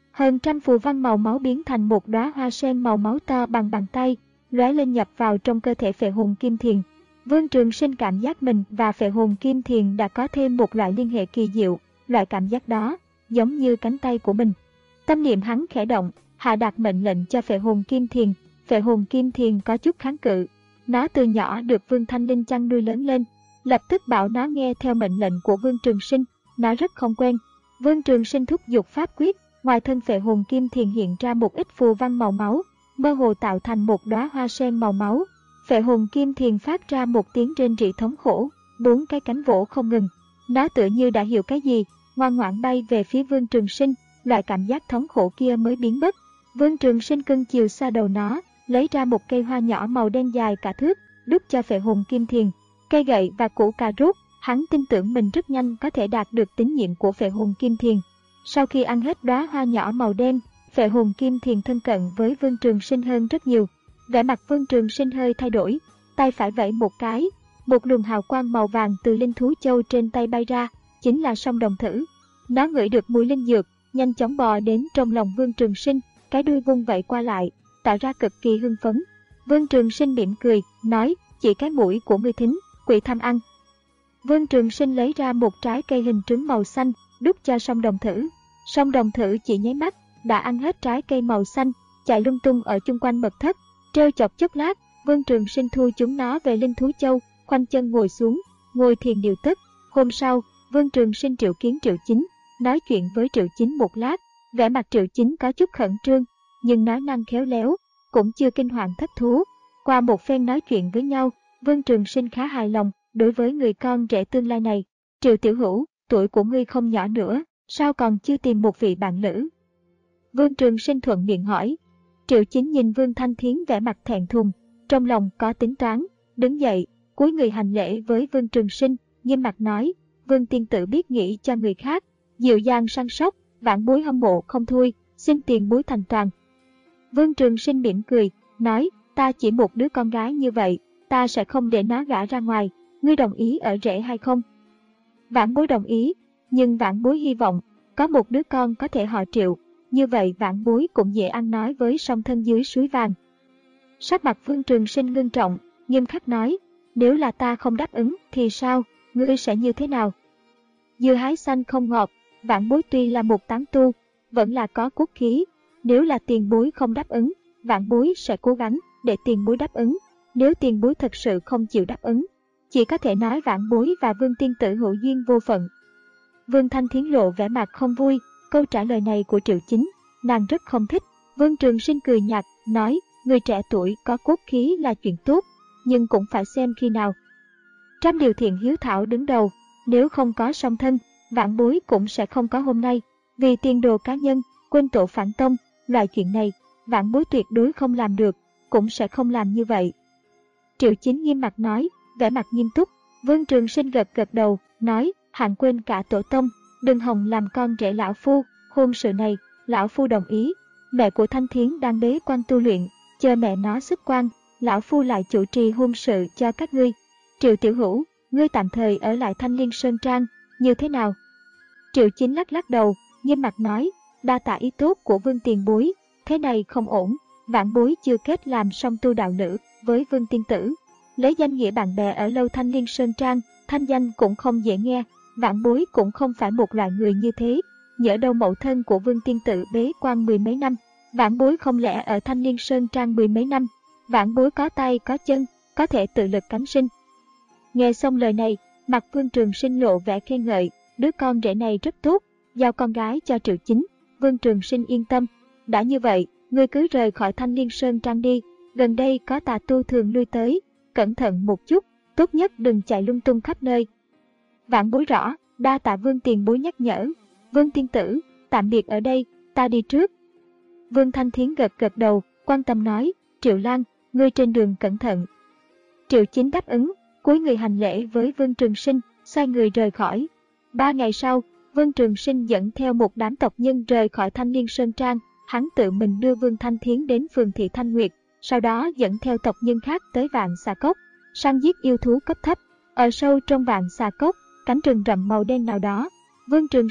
Hơn trăm phù văn màu máu biến thành một đóa hoa sen màu máu to bằng bàn tay, lóe lên nhập vào trong cơ thể Phệ Hồn Kim Thiền. Vương Trường Sinh cảm giác mình và Phệ Hồn Kim Thiền đã có thêm một loại liên hệ kỳ diệu, loại cảm giác đó giống như cánh tay của mình. Tâm niệm hắn khẽ động, hạ đạt mệnh lệnh cho Phệ Hồn Kim Thiền. Phệ Hồn Kim Thiền có chút kháng cự. Nó từ nhỏ được Vương Thanh Linh chăn nuôi lớn lên, lập tức bảo nó nghe theo mệnh lệnh của Vương Trường Sinh. Nó rất không quen. Vương Trường Sinh thúc giục pháp quyết, ngoài thân Phệ Hồn Kim Thiền hiện ra một ít phù văn màu máu, mơ hồ tạo thành một đóa hoa sen màu máu. Phệ Hồn Kim Thiền phát ra một tiếng rên rỉ thống khổ, bốn cái cánh vỗ không ngừng. Nó tựa như đã hiểu cái gì, ngoan ngoãn bay về phía Vương Trường Sinh, loại cảm giác thống khổ kia mới biến mất. Vương Trường Sinh cưng chiều xoa đầu nó, lấy ra một cây hoa nhỏ màu đen dài cả thước, đút cho Phệ Hồn Kim Thiền. Cây gậy và củ cà rốt, hắn tin tưởng mình rất nhanh có thể đạt được tín nhiệm của Phệ Hồn Kim Thiền. Sau khi ăn hết đóa hoa nhỏ màu đen, Phệ Hồn Kim Thiền thân cận với Vương Trường Sinh hơn rất nhiều. Vẻ mặt Vương Trường Sinh hơi thay đổi, tay phải vẫy một cái, một luồng hào quang màu vàng từ linh thú châu trên tay bay ra, chính là song đồng thử. Nó ngửi được mùi linh dược, nhanh chóng bò đến trong lòng Vương Trường Sinh, cái đuôi vung vẩy qua lại, tạo ra cực kỳ hưng phấn. Vương Trường Sinh mỉm cười, nói, chỉ cái mũi của ngươi thính, quỷ tham ăn. Vương Trường Sinh lấy ra một trái cây hình trứng màu xanh, đút cho song đồng thử. Song đồng thử chỉ nháy mắt, đã ăn hết trái cây màu xanh, chạy lung tung ở chung quanh mật thất, trêu chọc chốc lát. Vương Trường Sinh thu chúng nó về linh thú châu, khoanh chân ngồi xuống, ngồi thiền điều tức. Hôm sau, Vương Trường Sinh triệu kiến Triệu Chính, nói chuyện với Triệu Chính một lát. Vẻ mặt Triệu Chính có chút khẩn trương, nhưng nói năng khéo léo, cũng chưa kinh hoàng thất thú. Qua một phen nói chuyện với nhau, Vương Trường Sinh khá hài lòng đối với người con rể tương lai này. Triệu tiểu hữu, tuổi của ngươi không nhỏ nữa, sao còn chưa tìm một vị bạn lữ? Vương Trường Sinh thuận miệng hỏi. Triệu Chính nhìn Vương Thanh Thiến vẻ mặt thẹn thùng, trong lòng có tính toán, đứng dậy, cúi người hành lễ với Vương Trường Sinh, nghiêm mặt nói, Vương tiên tử biết nghĩ cho người khác, dịu dàng săn sóc, vãn bối hâm mộ không thôi, xin tiền bối thành toàn. Vương Trường Sinh mỉm cười, nói, ta chỉ một đứa con gái như vậy, ta sẽ không để nó gả ra ngoài, ngươi đồng ý ở rể hay không? Vãn bối đồng ý, nhưng vãn bối hy vọng có một đứa con có thể họ Triệu, như vậy vãn bối cũng dễ ăn nói với song thân dưới suối vàng. Sắc mặt Vương Trường Sinh ngưng trọng, nghiêm khắc nói, nếu là ta không đáp ứng thì sao, ngươi sẽ như thế nào? Dưa hái xanh không ngọt, vãn bối tuy là một tán tu, vẫn là có cốt khí, nếu là tiền bối không đáp ứng, vãn bối sẽ cố gắng để tiền bối đáp ứng, nếu tiền bối thật sự không chịu đáp ứng, chỉ có thể nói vãn bối và Vương tiên tử hữu duyên vô phận. Vương Thanh Thiến lộ vẻ mặt không vui, câu trả lời này của Triệu Chính, nàng rất không thích. Vương Trường Sinh cười nhạt, nói, người trẻ tuổi có cốt khí là chuyện tốt, nhưng cũng phải xem khi nào. Trăm điều thiện hiếu thảo đứng đầu, nếu không có song thân, vãn bối cũng sẽ không có hôm nay. Vì tiền đồ cá nhân, quên tổ phản tông, loại chuyện này, vãn bối tuyệt đối không làm được, cũng sẽ không làm như vậy. Triệu Chính nghiêm mặt nói, vẻ mặt nghiêm túc. Vương Trường Sinh gật gật đầu, nói, hạn quên cả tổ tông, đừng hòng làm con rể lão phu, hôn sự này, lão phu đồng ý. Mẹ của Thanh Thiến đang bế quan tu luyện, chờ mẹ nó xuất quan, lão phu lại chủ trì hôn sự cho các ngươi. Triệu tiểu hữu, ngươi tạm thời ở lại Thanh Liên Sơn Trang, như thế nào? Triệu Chính lắc lắc đầu, nghiêm mặt nói, đa tạ ý tốt của Vương tiền bối, thế này không ổn, vãn bối chưa kết làm song tu đạo nữ với Vương tiên tử. Lấy danh nghĩa bạn bè ở lâu Thanh Liên Sơn Trang, thanh danh cũng không dễ nghe, vãn bối cũng không phải một loại người như thế. Nhỡ đâu mẫu thân của Vương tiên tử bế quan mười mấy năm, vãn bối không lẽ ở Thanh Liên Sơn Trang mười mấy năm, vãn bối có tay có chân, có thể tự lực cánh sinh. Nghe xong lời này, mặt Vương Trường Sinh lộ vẻ khen ngợi, đứa con rể này rất tốt, giao con gái cho Triệu Chính. Vương Trường Sinh yên tâm, đã như vậy, ngươi cứ rời khỏi Thanh Liên Sơn Trang đi, gần đây có tà tu thường lui tới, cẩn thận một chút, tốt nhất đừng chạy lung tung khắp nơi. Vãn bối rõ, đa tạ Vương tiền bối nhắc nhở. Vương tiên tử, tạm biệt ở đây, ta đi trước. Vương Thanh Thiến gật gật đầu, quan tâm nói, Triệu Lan, ngươi trên đường cẩn thận. Triệu Chính đáp ứng, cúi người hành lễ với Vương Trường Sinh, xoay người rời khỏi. Ba ngày sau, Vương Trường Sinh dẫn theo một đám tộc nhân rời khỏi Thanh Liên Sơn Trang, hắn tự mình đưa Vương Thanh Thiến đến phường thị Thanh Nguyệt, sau đó dẫn theo tộc nhân khác tới Vạn Xà Cốc, săn giết yêu thú cấp thấp. Ở sâu trong Vạn Xà Cốc, cánh rừng rậm màu đen nào đó, Vương Trường Sinh,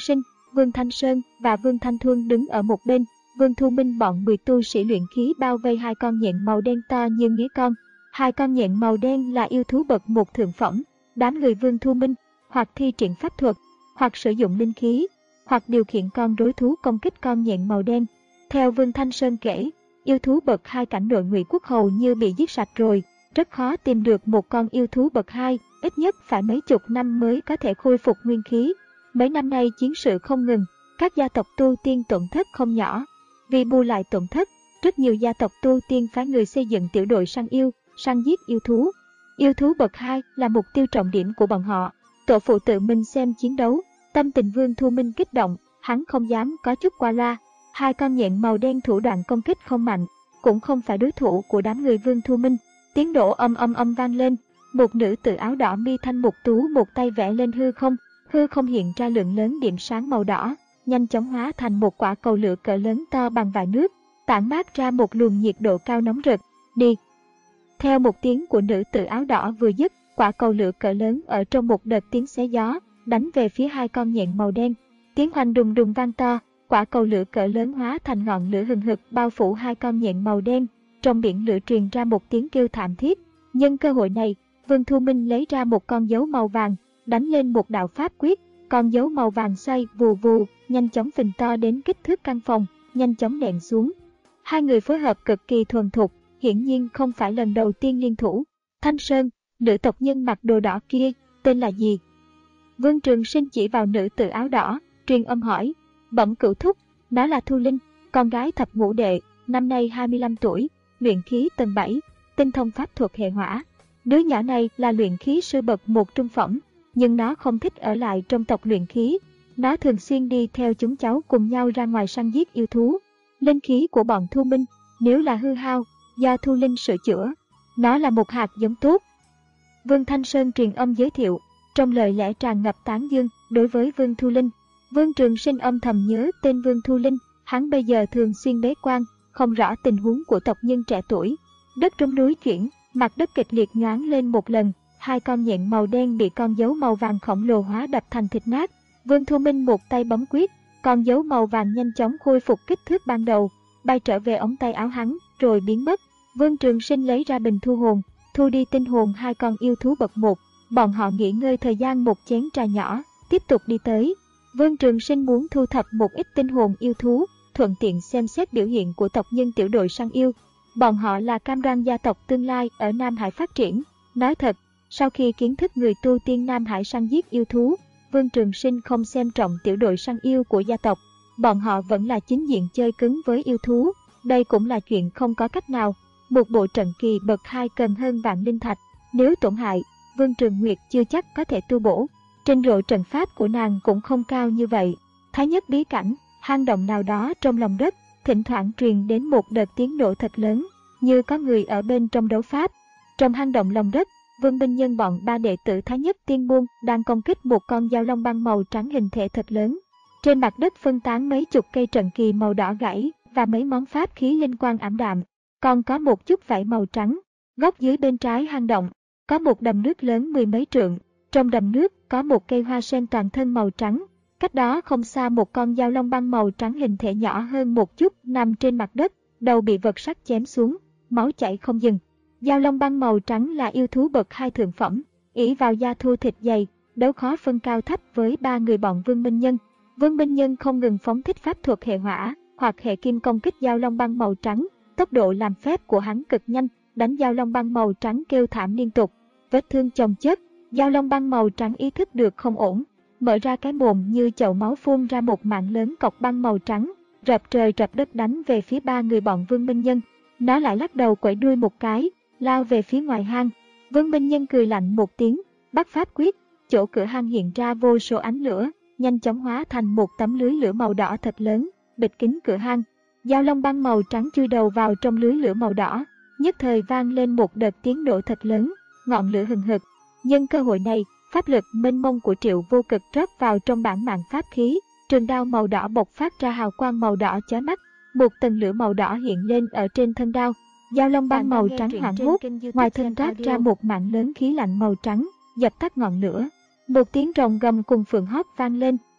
Vương Thanh Sơn và Vương Thanh Thuân đứng ở một bên. Vương Thu Minh bọn mười tu sĩ luyện khí bao vây hai con nhện màu đen to như nghé con. Hai con nhện màu đen là yêu thú bậc một thượng phẩm. Đám người Vương Thu Minh hoặc thi triển pháp thuật, hoặc sử dụng linh khí, hoặc điều khiển con rối thú công kích con nhện màu đen. Theo Vương Thanh Sơn kể, yêu thú bậc hai cảnh nội Ngụy Quốc hầu như bị giết sạch rồi, rất khó tìm được một con yêu thú bậc hai, ít nhất phải mấy chục năm mới có thể khôi phục nguyên khí. Mấy năm nay chiến sự không ngừng, các gia tộc tu tiên tổn thất không nhỏ. Vì bù lại tổn thất, rất nhiều gia tộc tu tiên phái người xây dựng tiểu đội săn yêu, săn giết yêu thú. Yêu thú bậc hai là mục tiêu trọng điểm của bọn họ. Tổ phụ tự mình xem chiến đấu, tâm tình Vương Thu Minh kích động, hắn không dám có chút qua loa. Hai con nhện màu đen thủ đoạn công kích không mạnh, cũng không phải đối thủ của đám người Vương Thu Minh. Tiếng nổ âm âm âm vang lên, một nữ tử áo đỏ mi thanh mục tú một tay vẽ lên hư không, hư không hiện ra lượng lớn điểm sáng màu đỏ, nhanh chóng hóa thành một quả cầu lửa cỡ lớn to bằng vại nước, tản mát ra một luồng nhiệt độ cao nóng rực. Đi! Theo một tiếng của nữ tử áo đỏ vừa dứt, quả cầu lửa cỡ lớn ở trong một đợt tiếng xé gió, đánh về phía hai con nhện màu đen. Tiếng hoành đùng đùng vang to, quả cầu lửa cỡ lớn hóa thành ngọn lửa hừng hực bao phủ hai con nhện màu đen. Trong biển lửa truyền ra một tiếng kêu thảm thiết. Nhân cơ hội này, Vương Thu Minh lấy ra một con dấu màu vàng, đánh lên một đạo pháp quyết. Con dấu màu vàng xoay vù vù, nhanh chóng phình to đến kích thước căn phòng, nhanh chóng đè xuống. Hai người phối hợp cực kỳ thuần thục, hiển nhiên không phải lần đầu tiên liên thủ. Thanh Sơn, nữ tộc nhân mặc đồ đỏ kia, tên là gì? Vương Trường Sinh chỉ vào nữ tử áo đỏ, truyền âm hỏi. Bẩm cửu thúc, nó là Thu Linh, con gái thập ngũ đệ, năm nay hai mươi lăm tuổi, luyện khí tầng bảy, tinh thông pháp thuật hệ hỏa. Đứa nhỏ này là luyện khí sư bậc một trung phẩm, nhưng nó không thích ở lại trong tộc luyện khí. Nó thường xuyên đi theo chúng cháu cùng nhau ra ngoài săn giết yêu thú. Linh khí của bọn Thu Minh, nếu là hư hao, do Thu Linh sửa chữa. Nó là một hạt giống tốt. Vương Thanh Sơn truyền âm giới thiệu, trong lời lẽ tràn ngập tán dương đối với Vương Thu Linh. Vương Trường Sinh âm thầm nhớ tên Vương Thu Linh, hắn bây giờ thường xuyên bế quan, không rõ tình huống của tộc nhân trẻ tuổi. Đất trong núi chuyển, mặt đất kịch liệt nhoáng lên một lần, hai con nhện màu đen bị con dấu màu vàng khổng lồ hóa đập thành thịt nát. Vương Thu Minh một tay bấm quyết, con dấu màu vàng nhanh chóng khôi phục kích thước ban đầu, bay trở về ống tay áo hắn, rồi biến mất. Vương Trường Sinh lấy ra bình thu hồn, thu đi tinh hồn hai con yêu thú bậc một. Bọn họ nghỉ ngơi thời gian một chén trà nhỏ, tiếp tục đi tới. Vương Trường Sinh muốn thu thập một ít tinh hồn yêu thú, thuận tiện xem xét biểu hiện của tộc nhân tiểu đội săn yêu. Bọn họ là cam đoan gia tộc tương lai ở Nam Hải phát triển. Nói thật, sau khi kiến thức người tu tiên Nam Hải săn giết yêu thú, Vương Trường Sinh không xem trọng tiểu đội săn yêu của gia tộc. Bọn họ vẫn là chính diện chơi cứng với yêu thú. Đây cũng là chuyện không có cách nào. Một bộ trận kỳ bậc hai cần hơn vạn linh thạch. Nếu tổn hại, Vương Trường Nguyệt chưa chắc có thể tu bổ. Trình độ trận pháp của nàng cũng không cao như vậy. Thái nhất bí cảnh, hang động nào đó trong lòng đất, thỉnh thoảng truyền đến một đợt tiếng nổ thật lớn, như có người ở bên trong đấu pháp. Trong hang động lòng đất, Vương Binh Nhân bọn ba đệ tử Thái nhất tiên môn đang công kích một con dao long băng màu trắng hình thể thật lớn. Trên mặt đất phân tán mấy chục cây trận kỳ màu đỏ gãy và mấy món pháp khí linh quang ảm đạm. Còn có một chút vảy màu trắng. Góc dưới bên trái hang động, có một đầm nước lớn mười mấy trượng. Trong đầm nước có một cây hoa sen toàn thân màu trắng. Cách đó không xa một con dao long băng màu trắng hình thể nhỏ hơn một chút nằm trên mặt đất, đầu bị vật sắt chém xuống, máu chảy không dừng. Dao long băng màu trắng là yêu thú bậc hai thượng phẩm, ỷ vào da thô thịt dày, đấu khó phân cao thấp với ba người bọn Vương Minh Nhân. Vương Minh Nhân không ngừng phóng thích pháp thuật hệ hỏa hoặc hệ kim công kích dao long băng màu trắng, tốc độ làm phép của hắn cực nhanh, đánh dao long băng màu trắng kêu thảm liên tục, vết thương chồng chất. Dao long băng màu trắng ý thức được không ổn, mở ra cái mồm như chậu máu phun ra một mạng lớn cọc băng màu trắng, rập trời rập đất đánh về phía ba người bọn Vương Minh Nhân. Nó lại lắc đầu quẩy đuôi một cái, lao về phía ngoài hang. Vương Minh Nhân cười lạnh một tiếng, bắt pháp quyết, chỗ cửa hang hiện ra vô số ánh lửa, nhanh chóng hóa thành một tấm lưới lửa màu đỏ thật lớn, bịt kín cửa hang. Dao long băng màu trắng chui đầu vào trong lưới lửa màu đỏ, nhất thời vang lên một đợt tiếng nổ thật lớn, ngọn lửa hừng hực. Nhân cơ hội này, pháp lực mênh mông của Triệu Vô Cực rót vào trong bản mạng pháp khí, trường đao màu đỏ bộc phát ra hào quang màu đỏ chói mắt, một tầng lửa màu đỏ hiện lên ở trên thân đao. Dao long băng màu trắng hoảng hốt, ngoài thân toát ra một mạng lớn khí lạnh màu trắng, dập tắt ngọn lửa. Một tiếng rồng gầm cùng phượng hót vang lên,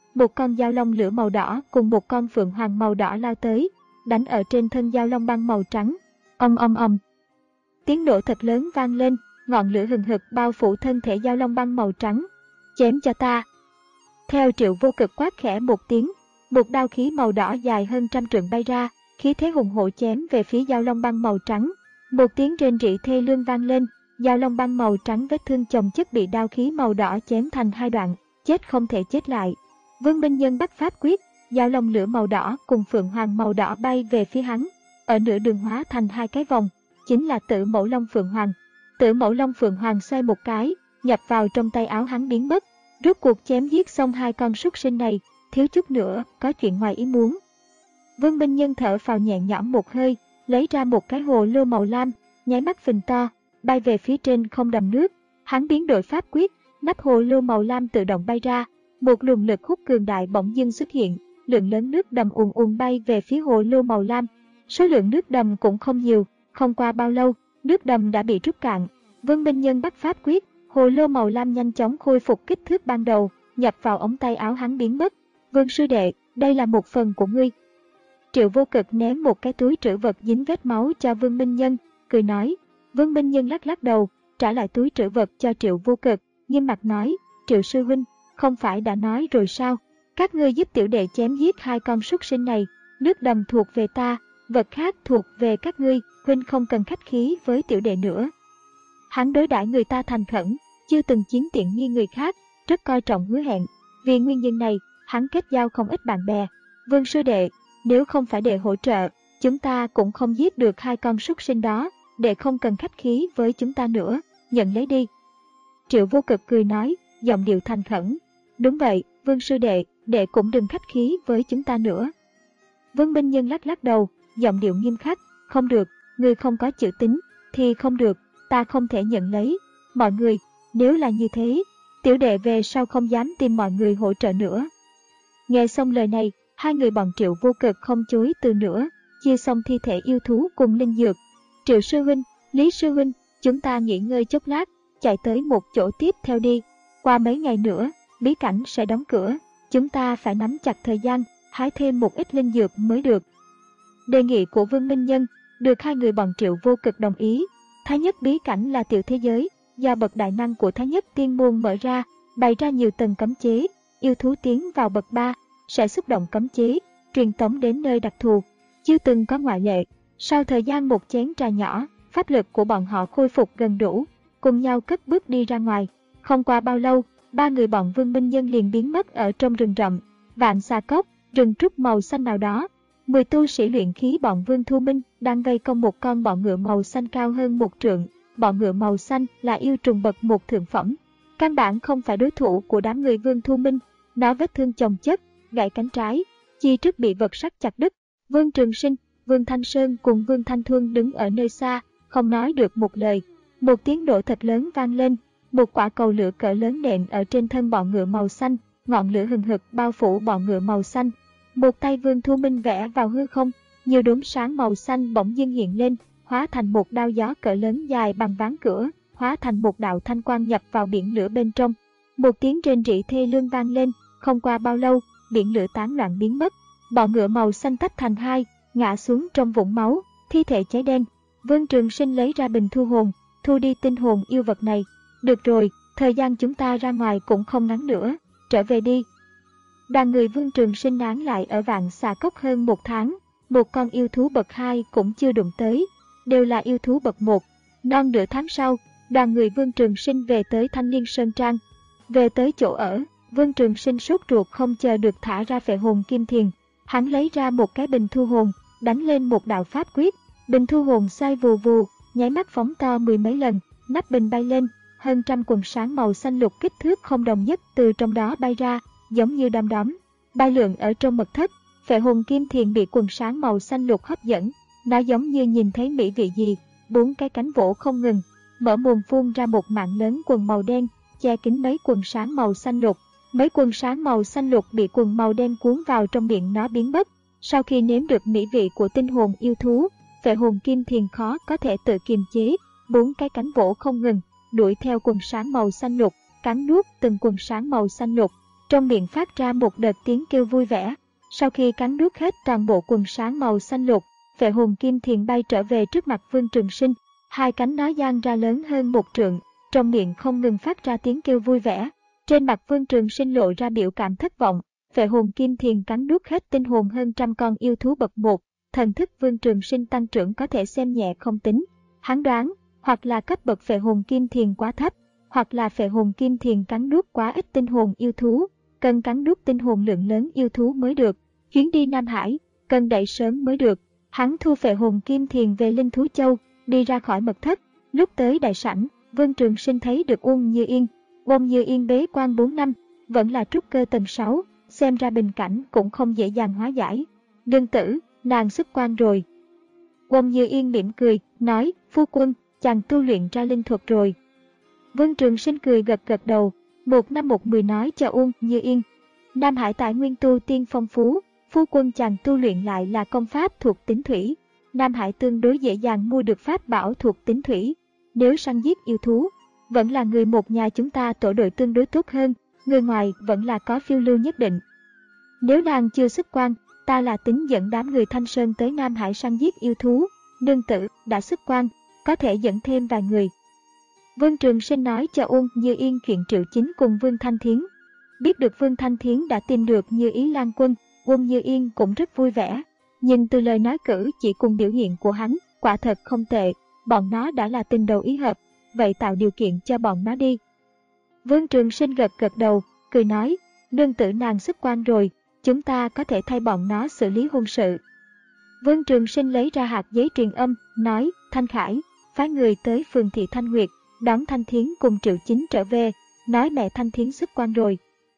một con dao long lửa màu đỏ cùng một con phượng hoàng màu đỏ lao tới, đánh ở trên thân dao long băng màu trắng. Ong ong ong. Tiếng nổ thật lớn vang lên, ngọn lửa hừng hực bao phủ thân thể dao long băng màu trắng. Chém cho ta. Theo Triệu Vô Cực quát khẽ một tiếng, một đao khí màu đỏ dài hơn trăm trượng bay ra, khí thế hùng hổ chém về phía dao long băng màu trắng. Một tiếng rên rỉ thê lương vang lên, dao long băng màu trắng vết thương chồng chất bị đao khí màu đỏ chém thành hai đoạn, chết không thể chết lại. Vương Minh Nhân bắt pháp quyết, dao long lửa màu đỏ cùng phượng hoàng màu đỏ bay về phía hắn, ở nửa đường hóa thành hai cái vòng, chính là Tử Mẫu Long Phượng Hoàng. Tử Mẫu Long Phượng Hoàng xoay một cái, nhập vào trong tay áo hắn biến mất. Rốt cuộc chém giết xong hai con súc sinh này, thiếu chút nữa có chuyện ngoài ý muốn. Vương Minh Nhân thở phào nhẹ nhõm một hơi, lấy ra một cái hồ lô màu lam, nháy mắt phình to, bay về phía trên không đầm nước. Hắn biến đổi pháp quyết, nắp hồ lô màu lam tự động bay ra, một luồng lực hút cường đại bỗng dưng xuất hiện, lượng lớn nước đầm ùn ùn bay về phía hồ lô màu lam. Số lượng nước đầm cũng không nhiều, không qua bao lâu, nước đầm đã bị rút cạn. Vương Minh Nhân bắt pháp quyết, hồ lô màu lam nhanh chóng khôi phục kích thước ban đầu, nhập vào ống tay áo hắn biến mất. Vương sư đệ, đây là một phần của ngươi. Triệu Vô Cực ném một cái túi trữ vật dính vết máu cho Vương Minh Nhân, cười nói. Vương Minh Nhân lắc lắc đầu, trả lại túi trữ vật cho Triệu Vô Cực, nghiêm mặt nói, Triệu sư huynh, không phải đã nói rồi sao? Các ngươi giúp tiểu đệ chém giết hai con súc sinh này, nước đầm thuộc về ta, vật khác thuộc về các ngươi, huynh không cần khách khí với tiểu đệ nữa. Hắn đối đãi người ta thành khẩn, chưa từng chiếm tiện nghi người khác, rất coi trọng hứa hẹn. Vì nguyên nhân này, hắn kết giao không ít bạn bè. Vương sư đệ, nếu không phải đệ hỗ trợ, chúng ta cũng không giết được hai con súc sinh đó, đệ không cần khách khí với chúng ta nữa, nhận lấy đi. Triệu Vô Cực cười nói, giọng điệu thành khẩn. Đúng vậy, Vương sư đệ, đệ cũng đừng khách khí với chúng ta nữa. Vương Minh Nhân lắc lắc đầu, giọng điệu nghiêm khắc, không được, người không có chữ tín, thì không được, ta không thể nhận lấy. Mọi người, nếu là như thế, tiểu đệ về sau không dám tìm mọi người hỗ trợ nữa. Nghe xong lời này, hai người bọn Triệu Vô Cực không chối từ nữa, chia xong thi thể yêu thú cùng linh dược. Triệu sư huynh, Lý sư huynh, chúng ta nghỉ ngơi chốc lát, chạy tới một chỗ tiếp theo đi. Qua mấy ngày nữa, bí cảnh sẽ đóng cửa, chúng ta phải nắm chặt thời gian, hái thêm một ít linh dược mới được. Đề nghị của Vương Minh Nhân được hai người bọn Triệu Vô Cực đồng ý. Thái Nhất bí cảnh là tiểu thế giới, do bậc đại năng của Thái Nhất tiên môn mở ra, bày ra nhiều tầng cấm chế, yêu thú tiến vào bậc ba sẽ xúc động cấm chế, truyền tống đến nơi đặc thù, chưa từng có ngoại lệ. Sau thời gian một chén trà nhỏ, pháp lực của bọn họ khôi phục gần đủ, cùng nhau cất bước đi ra ngoài. Không qua bao lâu, ba người bọn Vương Minh Nhân liền biến mất ở trong rừng rậm, Vạn Xà Cốc, rừng trúc màu xanh nào đó. Mười tu sĩ luyện khí bọn Vương Thu Minh đang vây công một con bọ ngựa màu xanh cao hơn một trượng. Bọ ngựa màu xanh là yêu trùng bậc một thượng phẩm, căn bản không phải đối thủ của đám người Vương Thu Minh. Nó vết thương chồng chất, gãy cánh trái, chi trước bị vật sắt chặt đứt. Vương Trường Sinh, Vương Thanh Sơn cùng Vương Thanh Thuân đứng ở nơi xa, không nói được một lời. Một tiếng nổ thật lớn vang lên, một quả cầu lửa cỡ lớn nện ở trên thân bọ ngựa màu xanh, ngọn lửa hừng hực bao phủ bọ ngựa màu xanh. Một tay Vương Thu Minh vẽ vào hư không, nhiều đốm sáng màu xanh bỗng dưng hiện lên, hóa thành một đao gió cỡ lớn dài bằng ván cửa, hóa thành một đạo thanh quang nhập vào biển lửa bên trong. Một tiếng rên rỉ thê lương vang lên, không qua bao lâu, biển lửa tán loạn biến mất. Bọ ngựa màu xanh tách thành hai, ngã xuống trong vũng máu, thi thể cháy đen. Vương Trường Sinh lấy ra bình thu hồn, thu đi tinh hồn yêu vật này. Được rồi, thời gian chúng ta ra ngoài cũng không ngắn nữa, trở về đi. Đoàn người Vương Trường Sinh nán lại ở Vạn Xà Cốc hơn một tháng, một con yêu thú bậc hai cũng chưa đụng tới, đều là yêu thú bậc một. Non nửa tháng sau, đoàn người Vương Trường Sinh về tới Thanh Liên Sơn Trang. Về tới chỗ ở, Vương Trường Sinh sốt ruột không chờ được thả ra phệ hồn kim thiền. Hắn lấy ra một cái bình thu hồn, đánh lên một đạo pháp quyết. Bình thu hồn xoay vù vù, nháy mắt phóng to mười mấy lần, nắp bình bay lên, hơn trăm quần sáng màu xanh lục kích thước không đồng nhất từ trong đó bay ra, giống như đom đóm, bay lượn ở trong mật thất. Phệ hồn kim thiền bị quần sáng màu xanh lục hấp dẫn, nó giống như nhìn thấy mỹ vị gì, bốn cái cánh vỗ không ngừng, mở mồm phun ra một mạng lớn quần màu đen, che kín mấy quần sáng màu xanh lục. Mấy quần sáng màu xanh lục bị quần màu đen cuốn vào trong miệng nó biến mất. Sau khi nếm được mỹ vị của tinh hồn yêu thú, phệ hồn kim thiền khó có thể tự kiềm chế, bốn cái cánh vỗ không ngừng, đuổi theo quần sáng màu xanh lục, cắn nuốt từng quần sáng màu xanh lục. trong miệng phát ra một đợt tiếng kêu vui vẻ. Sau khi cắn nuốt hết toàn bộ quần sáng màu xanh lục, Phệ Hồn Kim Thiền bay trở về trước mặt Vương Trường Sinh, hai cánh nó dang ra lớn hơn một trượng, trong miệng không ngừng phát ra tiếng kêu vui vẻ. Trên mặt Vương Trường Sinh lộ ra biểu cảm thất vọng. Phệ Hồn Kim Thiền cắn nuốt hết tinh hồn hơn trăm con yêu thú bậc một, thần thức Vương Trường Sinh tăng trưởng có thể xem nhẹ không tính. Hắn đoán, hoặc là cấp bậc Phệ Hồn Kim Thiền quá thấp, hoặc là Phệ Hồn Kim Thiền cắn nuốt quá ít tinh hồn yêu thú, cần cắn nuốt tinh hồn lượng lớn yêu thú mới được. Chuyến đi Nam Hải, cần đẩy sớm mới được. Hắn thu Phệ Hồn Kim Thiền về Linh Thú Châu, đi ra khỏi mật thất. Lúc tới đại sảnh, Vương Trường Sinh thấy được Uông Như Yên. Uông Như Yên bế quan bốn năm, vẫn là trúc cơ tầng sáu, xem ra bình cảnh cũng không dễ dàng hóa giải. Nương tử, nàng xuất quan rồi. Uông Như Yên mỉm cười, nói, phu quân, chàng tu luyện ra linh thuật rồi. Vương Trường Sinh cười gật gật đầu, một năm một mười nói cho Uông Như Yên. Nam Hải tài nguyên tu tiên phong phú, phu quân chàng tu luyện lại là công pháp thuộc tính thủy. Nam Hải tương đối dễ dàng mua được pháp bảo thuộc tính thủy. Nếu săn giết yêu thú, vẫn là người một nhà chúng ta tổ đội tương đối tốt hơn, người ngoài vẫn là có phiêu lưu nhất định. Nếu nàng chưa xuất quan, ta là tính dẫn đám người Thanh Sơn tới Nam Hải săn giết yêu thú. Nương tử đã xuất quan, có thể dẫn thêm vài người. Vương Trường Sinh nói cho Uông Như Yên chuyện Triệu Chính cùng Vương Thanh Thiến. Biết được Vương Thanh Thiến đã tìm được Như Ý Lan Quân, Uông Như Yên cũng rất vui vẻ. Nhưng từ lời nói cử chỉ cùng biểu hiện của hắn, quả thật không tệ, bọn nó đã là tình đầu ý hợp, vậy tạo điều kiện cho bọn nó đi. Vương Trường Sinh gật gật đầu, cười nói, nương tử nàng xuất quan rồi, chúng ta có thể thay bọn nó xử lý hôn sự. Vương Trường Sinh lấy ra hạt giấy truyền âm, nói, Thanh Khải, phái người tới phường thị Thanh Nguyệt, đón Thanh Thiến cùng Triệu Chính trở về, nói mẹ Thanh Thiến xuất quan rồi.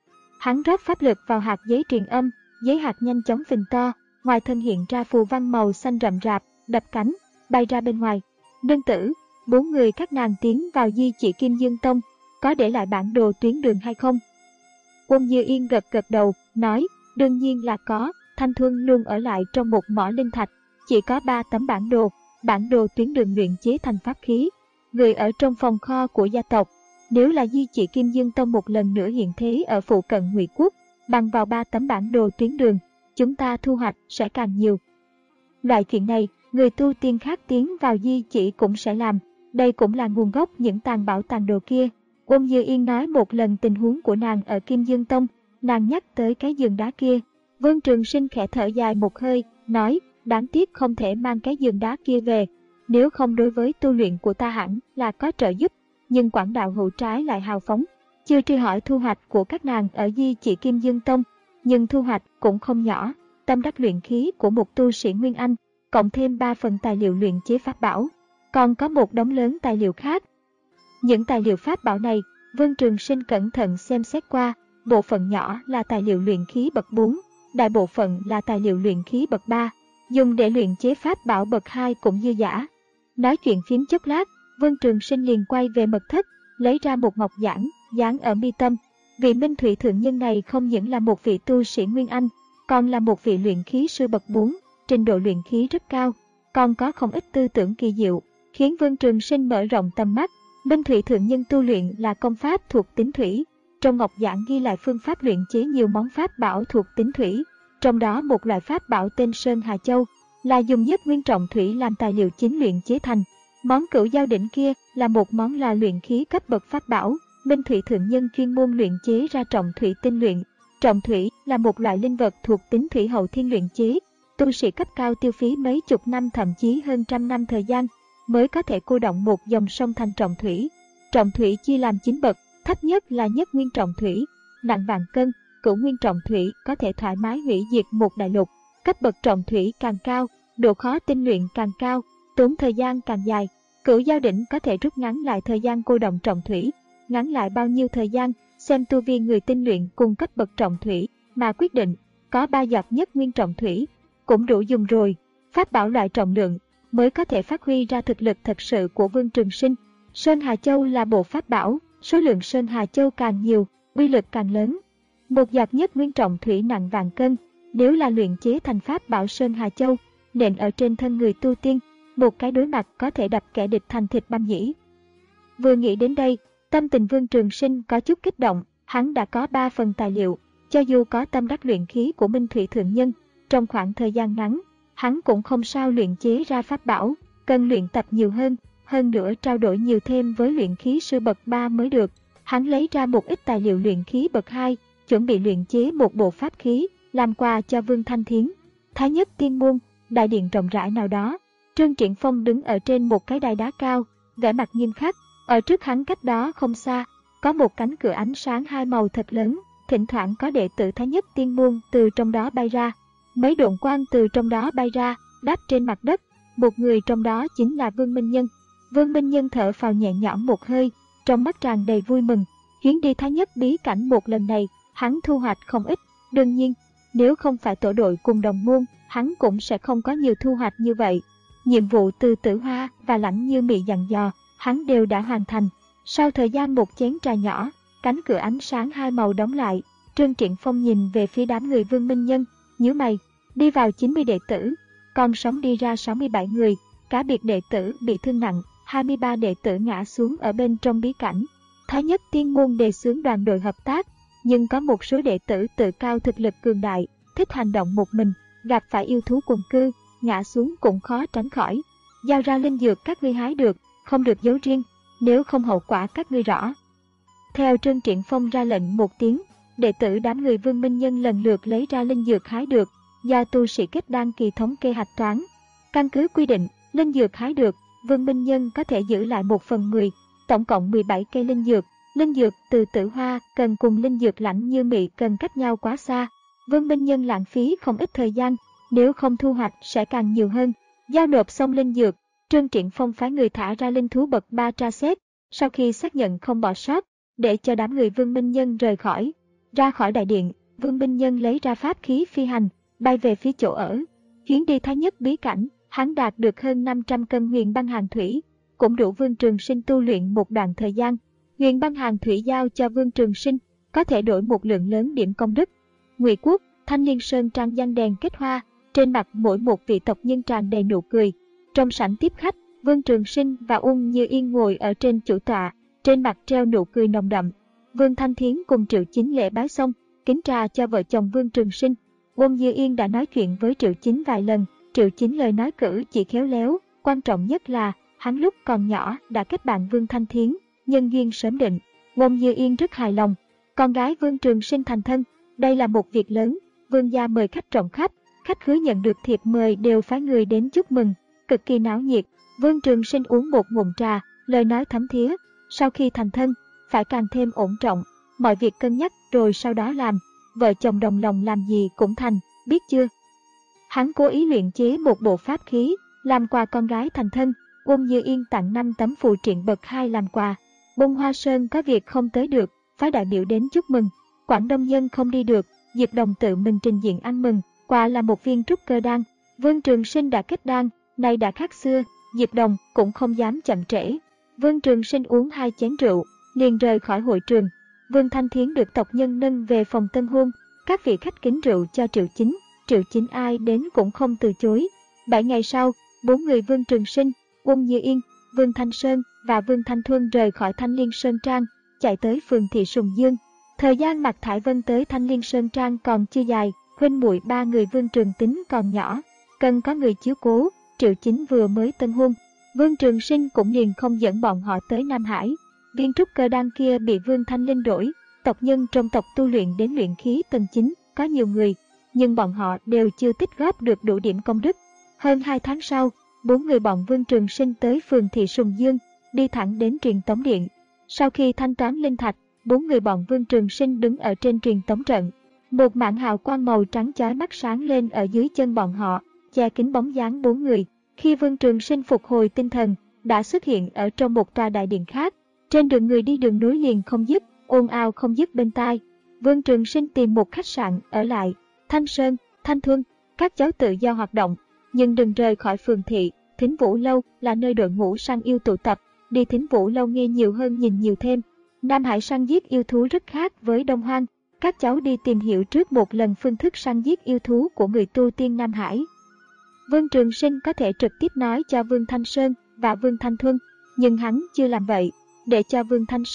Hắn rót pháp lực vào hạt giấy truyền âm, giấy hạt nhanh chóng phình to, ngoài thân hiện ra phù văn màu xanh rậm rạp, đập cánh, bay ra bên ngoài. Nương tử, bốn người các nàng tiến vào Di Chỉ Kim Dương Tông, có để lại bản đồ tuyến đường hay không? Uông Như Yên gật gật đầu, nói, đương nhiên là có, Thanh Thuân luôn ở lại trong một mỏ linh thạch, chỉ có ba tấm bản đồ, bản đồ tuyến đường luyện chế thành pháp khí, người ở trong phòng kho của gia tộc. Nếu là Di Chỉ Kim Dương Tông một lần nữa hiện thế ở phụ cận Ngụy Quốc, bằng vào ba tấm bản đồ tuyến đường, chúng ta thu hoạch sẽ càng nhiều. Loại chuyện này, người tu tiên khác tiến vào Di Chỉ cũng sẽ làm, đây cũng là nguồn gốc những tàn bảo tàn đồ kia. Uông Như Yên nói một lần tình huống của nàng ở Kim Dương Tông, nàng nhắc tới cái giường đá kia. Vương Trường Sinh khẽ thở dài một hơi, nói, đáng tiếc không thể mang cái giường đá kia về, nếu không đối với tu luyện của ta hẳn là có trợ giúp, nhưng Quảng Đạo Hữu trái lại hào phóng. Chưa truy hỏi thu hoạch của các nàng ở Di Chỉ Kim Dương Tông, nhưng thu hoạch cũng không nhỏ, tâm đắc luyện khí của một tu sĩ Nguyên Anh, cộng thêm ba phần tài liệu luyện chế pháp bảo, còn có một đống lớn tài liệu khác. Những tài liệu pháp bảo này, Vương Trường Sinh cẩn thận xem xét qua, bộ phận nhỏ là tài liệu luyện khí bậc bốn, đại bộ phận là tài liệu luyện khí bậc ba, dùng để luyện chế pháp bảo bậc hai cũng dư dả. Nói chuyện phím chốc lát, Vương Trường Sinh liền quay về mật thất, lấy ra một ngọc giản, dán ở mi tâm. Vị Minh Thủy Thượng Nhân này không những là một vị tu sĩ Nguyên Anh, còn là một vị luyện khí sư bậc bốn, trình độ luyện khí rất cao, còn có không ít tư tưởng kỳ diệu, khiến Vương Trường Sinh mở rộng tầm mắt. Minh Thủy Thượng Nhân tu luyện là công pháp thuộc tính thủy. Trong ngọc giản ghi lại phương pháp luyện chế nhiều món pháp bảo thuộc tính thủy, trong đó một loại pháp bảo tên Sơn Hà Châu là dùng nhất nguyên trọng thủy làm tài liệu chính luyện chế thành. Món Cửu Giao Đỉnh kia là một món là luyện khí cấp bậc pháp bảo. Minh Thủy Thượng Nhân chuyên môn luyện chế ra trọng thủy tinh luyện. Trọng thủy là một loại linh vật thuộc tính thủy hậu thiên luyện chế. Tu sĩ cấp cao tiêu phí mấy chục năm thậm chí hơn trăm năm thời gian mới có thể cô động một dòng sông thành trọng thủy. Trọng thủy chia làm chín bậc, thấp nhất là nhất nguyên trọng thủy, nặng vạn cân. Cửu nguyên trọng thủy có thể thoải mái hủy diệt một đại lục. Cấp bậc trọng thủy càng cao, độ khó tinh luyện càng cao, tốn thời gian càng dài. Cửu Giao Đỉnh có thể rút ngắn lại thời gian cô động trọng thủy. Ngắn lại bao nhiêu thời gian, xem tu vi người tinh luyện cùng cấp bậc trọng thủy mà quyết định. Có ba giọt nhất nguyên trọng thủy cũng đủ dùng rồi. Pháp bảo loại trọng lượng mới có thể phát huy ra thực lực thật sự của Vương Trường Sinh. Sơn Hà Châu là bộ pháp bảo, số lượng Sơn Hà Châu càng nhiều, uy lực càng lớn. Một giọt nhất nguyên trọng thủy nặng vạn cân, nếu là luyện chế thành pháp bảo Sơn Hà Châu, nện ở trên thân người tu tiên, một cái đối mặt có thể đập kẻ địch thành thịt băm nhĩ. Vừa nghĩ đến đây, tâm tình Vương Trường Sinh có chút kích động, hắn đã có ba phần tài liệu, cho dù có tâm đắc luyện khí của Minh Thủy Thượng Nhân, trong khoảng thời gian ngắn, hắn cũng không sao luyện chế ra pháp bảo, cần luyện tập nhiều hơn, hơn nữa trao đổi nhiều thêm với luyện khí sư bậc ba mới được. Hắn lấy ra một ít tài liệu luyện khí bậc hai, chuẩn bị luyện chế một bộ pháp khí, làm quà cho Vương Thanh Thiến. Thái Nhất Tiên Môn, đại điện rộng rãi nào đó, Trương Triển Phong đứng ở trên một cái đài đá cao, vẻ mặt nghiêm khắc. Ở trước hắn cách đó không xa, có một cánh cửa ánh sáng hai màu thật lớn, thỉnh thoảng có đệ tử Thái Nhất Tiên Môn từ trong đó bay ra. Mấy độn quang từ trong đó bay ra, đáp trên mặt đất, một người trong đó chính là Vương Minh Nhân. Vương Minh Nhân thở phào nhẹ nhõm một hơi, trong mắt tràn đầy vui mừng. Chuyến đi Thái Nhất bí cảnh một lần này, hắn thu hoạch không ít. Đương nhiên, nếu không phải tổ đội cùng đồng môn, hắn cũng sẽ không có nhiều thu hoạch như vậy. Nhiệm vụ từ Tử Hoa và Lãnh Như Mị dặn dò, hắn đều đã hoàn thành. Sau thời gian một chén trà nhỏ, cánh cửa ánh sáng hai màu đóng lại. Trương Triển Phong nhìn về phía đám người Vương Minh Nhân, nhíu mày. Đi vào chín mươi đệ tử, còn sống đi ra sáu mươi bảy người, cá biệt đệ tử bị thương nặng, hai mươi ba đệ tử ngã xuống ở bên trong bí cảnh. Thái Nhất Tiên Môn đề xướng đoàn đội hợp tác, nhưng có một số đệ tử tự cao thực lực cường đại, thích hành động một mình, gặp phải yêu thú cùng cư, ngã xuống cũng khó tránh khỏi. Giao ra linh dược các ngươi hái được, không được giấu riêng, nếu không hậu quả các ngươi rõ. Theo Trương Triển Phong ra lệnh một tiếng, đệ tử đám người Vương Minh Nhân lần lượt lấy ra linh dược hái được, do tu sĩ kết đan kỳ thống kê hạch toán. Căn cứ quy định, linh dược hái được, Vương Minh Nhân có thể giữ lại một phần mười, tổng cộng mười bảy cây linh dược. Linh dược từ Tử Hoa cần cùng linh dược Lãnh Như Mị cần cách nhau quá xa. Vương Minh Nhân lãng phí không ít thời gian, nếu không thu hoạch sẽ càng nhiều hơn. Giao nộp xong linh dược, Trương Triển Phong phái người thả ra linh thú bậc ba tra xét, sau khi xác nhận không bỏ sót, để cho đám người Vương Minh Nhân rời khỏi. Ra khỏi đại điện, Vương Minh Nhân lấy ra pháp khí phi hành, bay về phía chỗ ở. Chuyến đi Thái Nhất bí cảnh, hắn đạt được hơn năm trăm cân huyền băng hàn thủy, cũng đủ Vương Trường Sinh tu luyện một đoạn thời gian. Huyền băng hàn thủy giao cho Vương Trường Sinh, có thể đổi một lượng lớn điểm công đức. Ngụy Quốc, Thanh Liên Sơn trang giăng đèn kết hoa, trên mặt mỗi một vị tộc nhân tràn đầy nụ cười. Trong sảnh tiếp khách, Vương Trường Sinh và Uông Như Yên ngồi ở trên chủ tọa, trên mặt treo nụ cười nồng đậm. Vương Thanh Thiến cùng Triệu Chính lễ bái xong, kính trà cho vợ chồng Vương Trường Sinh. Uông Như Yên đã nói chuyện với Triệu Chính vài lần, Triệu Chính lời nói cử chỉ khéo léo, quan trọng nhất là hắn lúc còn nhỏ đã kết bạn Vương Thanh Thiến, nhân duyên sớm định. Uông Như Yên rất hài lòng, con gái Vương Trường Sinh thành thân, đây là một việc lớn. Vương gia mời khách trọng khách, khách khứa nhận được thiệp mời đều phái người đến chúc mừng, cực kỳ náo nhiệt. Vương Trường Sinh uống một ngụm trà, lời nói thấm thía, sau khi thành thân, phải càng thêm ổn trọng, mọi việc cân nhắc rồi sau đó làm, vợ chồng đồng lòng làm gì cũng thành, biết chưa? Hắn cố ý luyện chế một bộ pháp khí, làm quà con gái thành thân. Uông Như Yên tặng năm tấm phù triện bậc hai làm quà. Bông Hoa Sơn có việc không tới được, phái đại biểu đến chúc mừng. Quảng Đông Dân không đi được, Diệp Đồng tự mình trình diện ăn mừng, quà là một viên trúc cơ đan. Vương Trường Sinh đã kết đan, nay đã khác xưa, Diệp Đồng cũng không dám chậm trễ. Vương Trường Sinh uống hai chén rượu, liền rời khỏi hội trường. Vương Thanh Thiến được tộc nhân nâng về phòng tân hôn, các vị khách kính rượu cho Triệu Chính, Triệu Chính ai đến cũng không từ chối. Bảy ngày sau, bốn người Vương Trường Sinh, Uông Như Yên, Vương Thanh Sơn và Vương Thanh Thuân rời khỏi Thanh Liên Sơn Trang, chạy tới phường thị Sùng Dương. Thời gian Mạc Thải Vân tới Thanh Liên Sơn Trang còn chưa dài, huynh muội ba người Vương Trường Tính còn nhỏ, cần có người chiếu cố. Triệu Chính vừa mới tân hôn, Vương Trường Sinh cũng liền không dẫn bọn họ tới Nam Hải. Viên trúc cơ đan kia bị Vương Thanh Linh đổi, tộc nhân trong tộc tu luyện đến luyện khí tầng chín, có nhiều người, nhưng bọn họ đều chưa tích góp được đủ điểm công đức. Hơn hai tháng sau, bốn người bọn Vương Trường Sinh tới phường thị Sùng Dương, đi thẳng đến truyền tống điện. Sau khi thanh toán linh thạch, bốn người bọn Vương Trường Sinh đứng ở trên truyền tống trận. Một mảng hào quang màu trắng chói mắt sáng lên ở dưới chân bọn họ, che kín bóng dáng bốn người. Khi Vương Trường Sinh phục hồi tinh thần, đã xuất hiện ở trong một tòa đại điện khác. Trên đường người đi đường nối liền không dứt, ồn ào không dứt bên tai. Vương Trường Sinh tìm một khách sạn ở lại. Thanh Sơn, Thanh Thuân, các cháu tự do hoạt động, nhưng đừng rời khỏi phường thị. Thính Vũ Lâu là nơi đội ngũ săn yêu tụ tập, đi Thính Vũ Lâu nghe nhiều hơn nhìn nhiều thêm. Nam Hải săn giết yêu thú rất khác với Đông Hoang, các cháu đi tìm hiểu trước một lần phương thức săn giết yêu thú của người tu tiên Nam Hải. Vương Trường Sinh có thể trực tiếp nói cho Vương Thanh Sơn và Vương Thanh Thuân, nhưng hắn chưa làm vậy, để cho Vương Thanh Sơn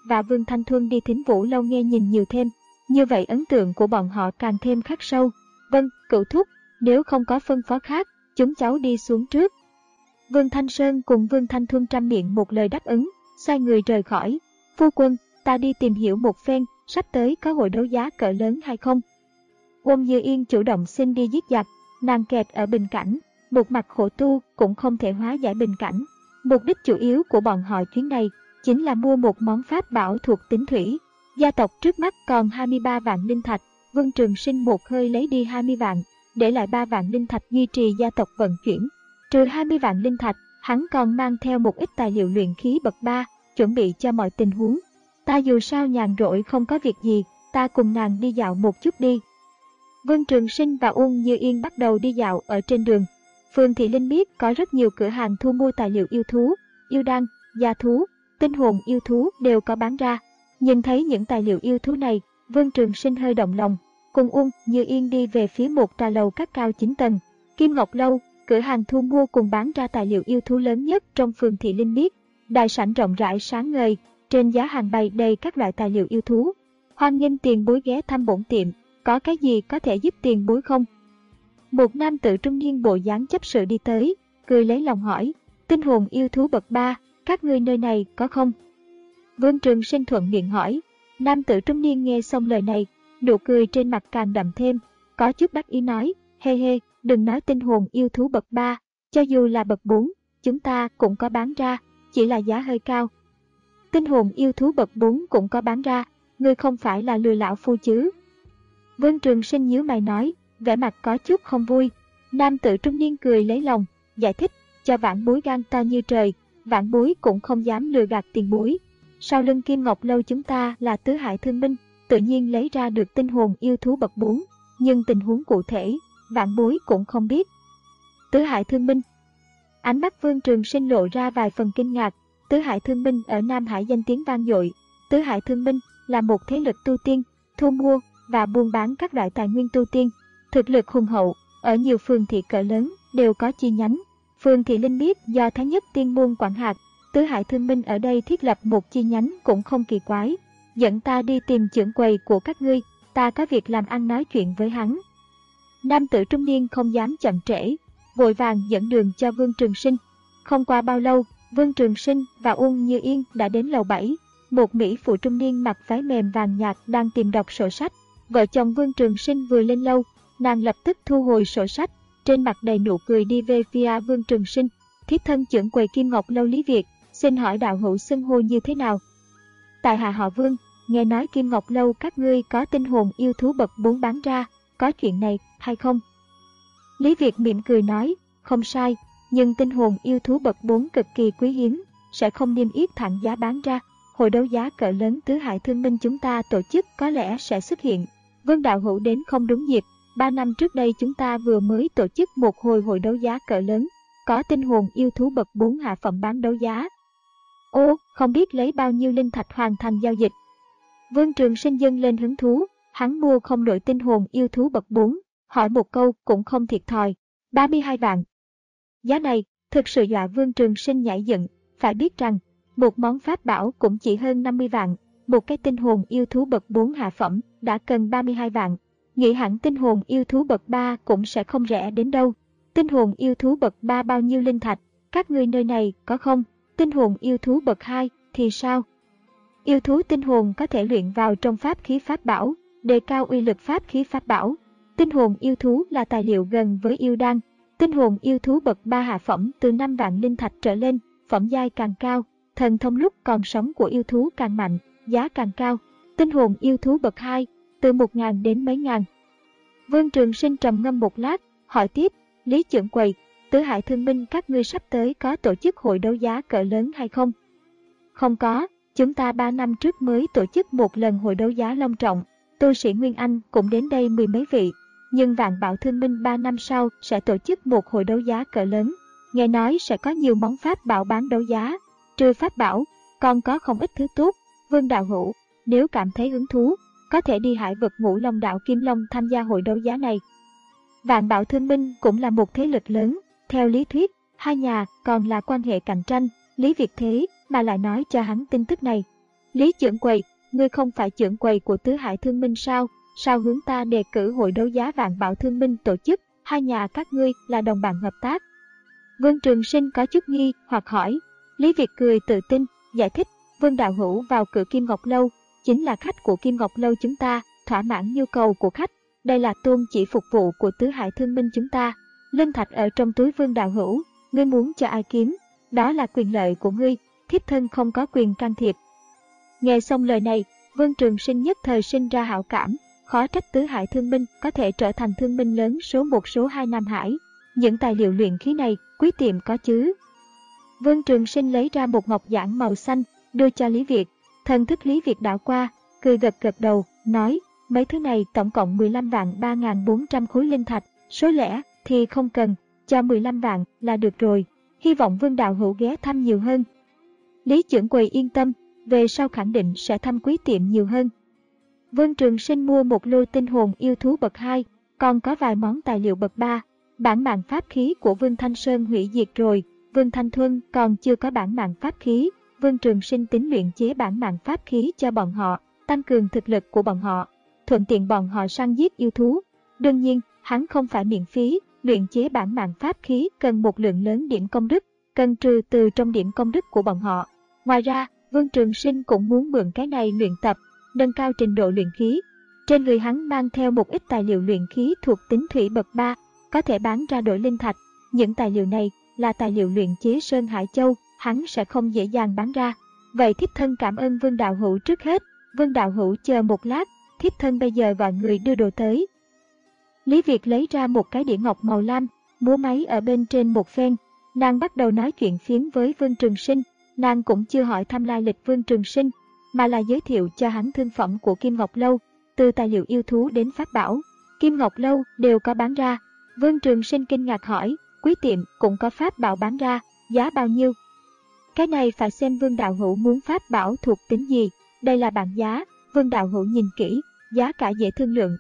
và Vương Thanh Thuân đi Thính Vũ Lâu nghe nhìn nhiều thêm. Như vậy ấn tượng của bọn họ càng thêm khắc sâu. Vâng, cửu thúc, nếu không có phân phó khác, chúng cháu đi xuống trước. Vương Thanh Sơn cùng Vương Thanh Thuân trăm miệng một lời đáp ứng, xoay người rời khỏi. Phu quân, ta đi tìm hiểu một phen, sắp tới có hội đấu giá cỡ lớn hay không? Uông Như Yên chủ động xin đi giết giặc, nàng kẹt ở bình cảnh, một mặt khổ tu cũng không thể hóa giải bình cảnh. Mục đích chủ yếu của bọn họ chuyến này chính là mua một món pháp bảo thuộc tính thủy. Gia tộc trước mắt còn hai mươi ba vạn linh thạch, Vương Trường Sinh một hơi lấy đi hai mươi vạn, để lại ba vạn linh thạch duy trì gia tộc vận chuyển. Trừ hai mươi vạn linh thạch, hắn còn mang theo một ít tài liệu luyện khí bậc ba, chuẩn bị cho mọi tình huống. Ta dù sao nhàn rỗi không có việc gì, ta cùng nàng đi dạo một chút đi. Vương Trường Sinh và Uông Như Yên bắt đầu đi dạo ở trên đường. Phương Thị Linh biết có rất nhiều cửa hàng thu mua tài liệu yêu thú, yêu đan, gia thú, tinh hồn yêu thú đều có bán ra. Nhìn thấy những tài liệu yêu thú này, Vương Trường Sinh hơi động lòng, cùng Uông Như Yên đi về phía một trà lầu các cao chín tầng. Kim Ngọc Lâu, cửa hàng thu mua cùng bán ra tài liệu yêu thú lớn nhất trong Phương Thị Linh biết. Đại sảnh rộng rãi sáng ngời, trên giá hàng bày đầy các loại tài liệu yêu thú. Hoan nghênh tiền bối ghé thăm bổn tiệm, có cái gì có thể giúp tiền bối không? Một nam tử trung niên bộ dáng chấp sự đi tới, cười lấy lòng hỏi, tinh hồn yêu thú bậc ba, các ngươi nơi này có không? Vương Trường Sinh thuận miệng hỏi. Nam tử trung niên nghe xong lời này, nụ cười trên mặt càng đậm thêm, có chút đắc ý nói, hê hê, đừng nói tinh hồn yêu thú bậc ba, cho dù là bậc bốn, chúng ta cũng có bán ra, chỉ là giá hơi cao. Tinh hồn yêu thú bậc bốn cũng có bán ra, ngươi không phải là lừa lão phu chứ? Vương Trường Sinh nhíu mày nói, vẻ mặt có chút không vui. Nam tử trung niên cười lấy lòng, giải thích, cho vãn bối gan to như trời, vãn bối cũng không dám lừa gạt tiền bối. Sau lưng Kim Ngọc Lâu chúng ta là tứ hải thương minh, tự nhiên lấy ra được tinh hồn yêu thú bậc bốn, nhưng tình huống cụ thể, vãn bối cũng không biết. Tứ hải thương minh. Ánh mắt Vương Trường Sinh lộ ra vài phần kinh ngạc. Tứ hải thương minh ở Nam Hải danh tiếng vang dội. Tứ hải thương minh là một thế lực tu tiên, thu mua và buôn bán các loại tài nguyên tu tiên, thực lực hùng hậu, ở nhiều phường thị cỡ lớn đều có chi nhánh. Phương Thị Linh biết do Thái Nhất Tiên Môn quản hạt, Tứ Hải Thương Minh ở đây thiết lập một chi nhánh cũng không kỳ quái. Dẫn ta đi tìm trưởng quầy của các ngươi, ta có việc làm ăn nói chuyện với hắn. Nam tử trung niên không dám chậm trễ, vội vàng dẫn đường cho Vương Trường Sinh. Không qua bao lâu, Vương Trường Sinh và Uông Như Yên đã đến lầu bảy. Một mỹ phụ trung niên mặc váy mềm vàng nhạt đang tìm đọc sổ sách. Vợ chồng Vương Trường Sinh vừa lên lâu, nàng lập tức thu hồi sổ sách, trên mặt đầy nụ cười đi về phía Vương Trường Sinh. Thiếp thân trưởng quầy Kim Ngọc Lâu Lý Việt, xin hỏi đạo hữu xưng hô như thế nào? Tại hạ họ Vương, nghe nói Kim Ngọc Lâu các ngươi có tinh hồn yêu thú bậc bốn bán ra, có chuyện này hay không? Lý Việt mỉm cười nói, không sai, nhưng tinh hồn yêu thú bậc bốn cực kỳ quý hiếm, sẽ không niêm yết thẳng giá bán ra. Hội đấu giá cỡ lớn Tứ Hải Thương Minh chúng ta tổ chức có lẽ sẽ xuất hiện. Vương đạo hữu đến không đúng dịp, ba năm trước đây chúng ta vừa mới tổ chức một hồi hội đấu giá cỡ lớn, có tinh hồn yêu thú bậc bốn hạ phẩm bán đấu giá. Ô, không biết lấy bao nhiêu linh thạch hoàn thành giao dịch. Vương Trường Sinh dâng lên hứng thú, hắn mua không nổi tinh hồn yêu thú bậc bốn, hỏi một câu cũng không thiệt thòi, ba mươi hai vạn. Giá này, thực sự dọa Vương Trường Sinh nhảy dựng, phải biết rằng, một món pháp bảo cũng chỉ hơn năm mươi vạn, một cái tinh hồn yêu thú bậc bốn hạ phẩm đã cần ba mươi hai vạn. Nghĩ hẳn tinh hồn yêu thú bậc ba cũng sẽ không rẻ đến đâu. Tinh hồn yêu thú bậc ba bao nhiêu linh thạch, các ngươi nơi này có không? Tinh hồn yêu thú bậc hai thì sao? Yêu thú tinh hồn có thể luyện vào trong pháp khí pháp bảo, đề cao uy lực pháp khí pháp bảo. Tinh hồn yêu thú là tài liệu gần với yêu đan. Tinh hồn yêu thú bậc ba hạ phẩm từ năm vạn linh thạch trở lên, phẩm giai càng cao, thần thông lúc còn sống của yêu thú càng mạnh, giá càng cao. Tinh hồn yêu thú bậc hai, từ một ngàn đến mấy ngàn. Vương Trường Sinh trầm ngâm một lát, hỏi tiếp, Lý trưởng quầy, Tứ Hải Thương Minh các ngươi sắp tới có tổ chức hội đấu giá cỡ lớn hay không? Không có, chúng ta ba năm trước mới tổ chức một lần hội đấu giá long trọng, tu sĩ Nguyên Anh cũng đến đây mười mấy vị, nhưng Vạn Bảo Thương Minh ba năm sau sẽ tổ chức một hội đấu giá cỡ lớn, nghe nói sẽ có nhiều món pháp bảo bán đấu giá, trừ pháp bảo, còn có không ít thứ tốt. Vương đạo hữu, nếu cảm thấy hứng thú, có thể đi Hải Vực Ngũ Long Đạo Kim Long tham gia hội đấu giá này. Vạn Bảo Thương Minh cũng là một thế lực lớn, theo lý thuyết, hai nhà còn là quan hệ cạnh tranh, Lý Việt thế mà lại nói cho hắn tin tức này. Lý Chưởng Quầy, ngươi không phải chưởng quầy của Tứ Hải Thương Minh sao? Sao hướng ta đề cử hội đấu giá Vạn Bảo Thương Minh tổ chức, hai nhà các ngươi là đồng bạn hợp tác? Vương Trường Sinh có chút nghi hoặc hỏi. Lý Việt cười tự tin, giải thích, Vương đạo hữu vào cửa Kim Ngọc Lâu, chính là khách của Kim Ngọc Lâu chúng ta, thỏa mãn nhu cầu của khách. Đây là tôn chỉ phục vụ của Tứ Hải Thương Minh chúng ta. Linh thạch ở trong túi Vương đạo hữu, ngươi muốn cho ai kiếm, đó là quyền lợi của ngươi, thiếp thân không có quyền can thiệp. Nghe xong lời này, Vương Trường Sinh nhất thời sinh ra hảo cảm, khó trách Tứ Hải Thương Minh có thể trở thành thương minh lớn số một số hai Nam Hải. Những tài liệu luyện khí này, quý tiệm có chứ? Vương Trường Sinh lấy ra một ngọc giản màu xanh, đưa cho Lý Việt. Thần thức Lý Việt đảo qua, cười gật gật đầu, nói, mấy thứ này tổng cộng mười lăm vạn ba nghìn bốn trăm khối linh thạch, số lẻ thì không cần, cho mười lăm vạn là được rồi. Hy vọng Vương đạo hữu ghé thăm nhiều hơn. Lý Chưởng Quầy yên tâm, về sau khẳng định sẽ thăm quý tiệm nhiều hơn. Vương Trường Sinh mua một lô tinh hồn yêu thú bậc hai, còn có vài món tài liệu bậc ba. Bản mạng pháp khí của Vương Thanh Sơn hủy diệt rồi, Vương Thanh Thuân còn chưa có bản mạng pháp khí. Vương Trường Sinh tính luyện chế bản mạng pháp khí cho bọn họ, tăng cường thực lực của bọn họ, thuận tiện bọn họ săn giết yêu thú. Đương nhiên, hắn không phải miễn phí, luyện chế bản mạng pháp khí cần một lượng lớn điểm công đức, cần trừ từ trong điểm công đức của bọn họ. Ngoài ra, Vương Trường Sinh cũng muốn mượn cái này luyện tập, nâng cao trình độ luyện khí. Trên người hắn mang theo một ít tài liệu luyện khí thuộc tính thủy bậc ba, có thể bán ra đổi linh thạch. Những tài liệu này là tài liệu luyện chế Sơn Hải Châu, hắn sẽ không dễ dàng bán ra. Vậy thiếp thân cảm ơn Vương đạo hữu trước hết. Vương đạo hữu chờ một lát, thiếp thân bây giờ gọi người đưa đồ tới. Lý Việt lấy ra một cái đĩa ngọc màu lam, múa máy ở bên trên một phen. Nàng bắt đầu nói chuyện phiếm với Vương Trường Sinh. Nàng cũng chưa hỏi thăm lai lịch Vương Trường Sinh, mà là giới thiệu cho hắn thương phẩm của Kim Ngọc Lâu, từ tài liệu yêu thú đến pháp bảo. Kim Ngọc Lâu đều có bán ra. Vương Trường Sinh kinh ngạc hỏi, quý tiệm cũng có pháp bảo bán ra, giá bao nhiêu? Cái này phải xem Vương đạo hữu muốn pháp bảo thuộc tính gì, đây là bảng giá, Vương đạo hữu nhìn kỹ, giá cả dễ thương lượng.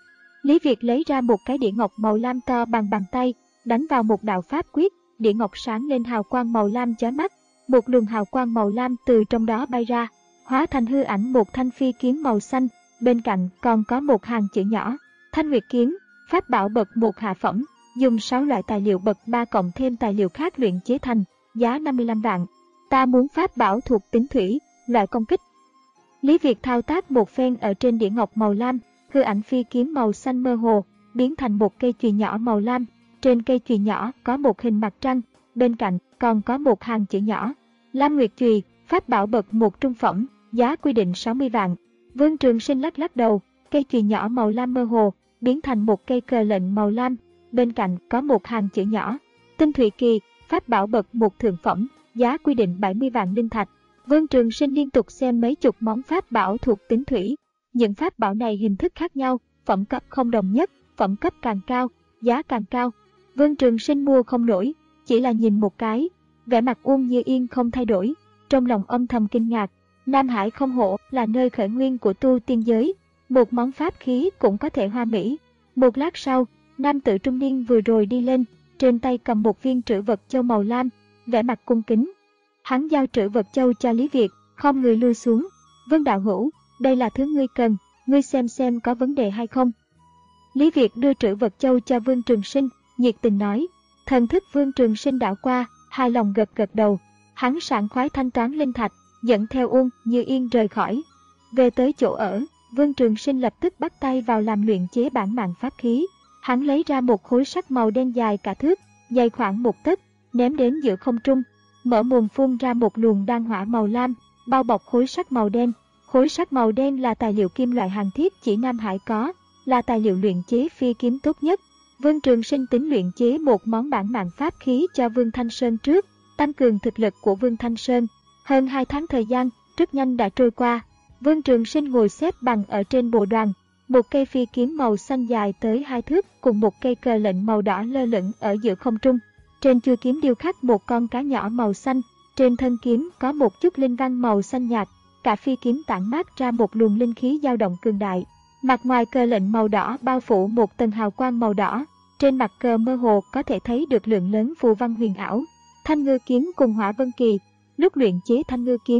Lý Việt lấy ra một cái đĩa ngọc màu lam to bằng bàn tay, đánh vào một đạo pháp quyết, đĩa ngọc sáng lên hào quang màu lam chói mắt, một luồng hào quang màu lam từ trong đó bay ra, hóa thành hư ảnh một thanh phi kiếm màu xanh, bên cạnh còn có một hàng chữ nhỏ, Thanh Nguyệt kiếm, pháp bảo bậc một hạ phẩm, dùng sáu loại tài liệu bậc ba cộng thêm tài liệu khác luyện chế thành, giá năm mươi lăm vạn. Ta muốn pháp bảo thuộc tính thủy, loại công kích. Lý Việt thao tác một phen ở trên đĩa ngọc màu lam, hư ảnh phi kiếm màu xanh mơ hồ, biến thành một cây chùy nhỏ màu lam. Trên cây chùy nhỏ có một hình mặt trăng, bên cạnh còn có một hàng chữ nhỏ, Lam Nguyệt chùy, pháp bảo bậc một trung phẩm, giá quy định sáu mươi vạn. Vương Trường Sinh lắc lắc đầu, cây chùy nhỏ màu lam mơ hồ, biến thành một cây cờ lệnh màu lam, bên cạnh có một hàng chữ nhỏ, Tinh Thủy Kỳ, pháp bảo bậc một thượng phẩm, giá quy định bảy mươi vạn linh thạch. Vương Trường Sinh liên tục xem mấy chục món pháp bảo thuộc tính thủy. Những pháp bảo này hình thức khác nhau, phẩm cấp không đồng nhất, phẩm cấp càng cao, giá càng cao. Vương Trường Sinh mua không nổi, chỉ là nhìn một cái, vẻ mặt Uông Như Yên không thay đổi, trong lòng âm thầm kinh ngạc. Nam Hải không hổ là nơi khởi nguyên của tu tiên giới, một món pháp khí cũng có thể hoa mỹ. Một lát sau, nam tử trung niên vừa rồi đi lên, trên tay cầm một viên trữ vật châu màu lam, vẻ mặt cung kính. Hắn giao trữ vật châu cho Lý Việt, không người lui xuống. Vương đạo hữu, đây là thứ ngươi cần, ngươi xem xem có vấn đề hay không. Lý Việt đưa trữ vật châu cho Vương Trường Sinh, nhiệt tình nói. Thần thức Vương Trường Sinh đảo qua, hài lòng gật gật đầu. Hắn sảng khoái thanh toán linh thạch, dẫn theo Uông Như Yên rời khỏi. Về tới chỗ ở, Vương Trường Sinh lập tức bắt tay vào làm luyện chế bản mạng pháp khí. Hắn lấy ra một khối sắt màu đen dài cả thước, dày khoảng một tấc, ném đến giữa không trung, mở mồm phun ra một luồng đan hỏa màu lam, bao bọc khối sắt màu đen. Khối sắt màu đen là tài liệu kim loại hàng thiết chỉ Nam Hải có, là tài liệu luyện chế phi kiếm tốt nhất. Vương Trường Sinh tính luyện chế một món bản mạng pháp khí cho Vương Thanh Sơn trước, tăng cường thực lực của Vương Thanh Sơn. Hơn hai tháng thời gian, rất nhanh đã trôi qua. Vương Trường Sinh ngồi xếp bằng ở trên bộ đoàn, một cây phi kiếm màu xanh dài tới hai thước cùng một cây cờ lệnh màu đỏ lơ lửng ở giữa không trung. Trên chuôi kiếm điêu khắc một con cá nhỏ màu xanh, trên thân kiếm có một chút linh văn màu xanh nhạt, cả phi kiếm tản mát ra một luồng linh khí dao động cường đại. Mặt ngoài cờ lệnh màu đỏ bao phủ một tầng hào quang màu đỏ, trên mặt cờ mơ hồ có thể thấy được lượng lớn phù văn huyền ảo. Thanh ngư kiếm cùng hỏa vân kỳ. Lúc luyện chế thanh ngư kiếm,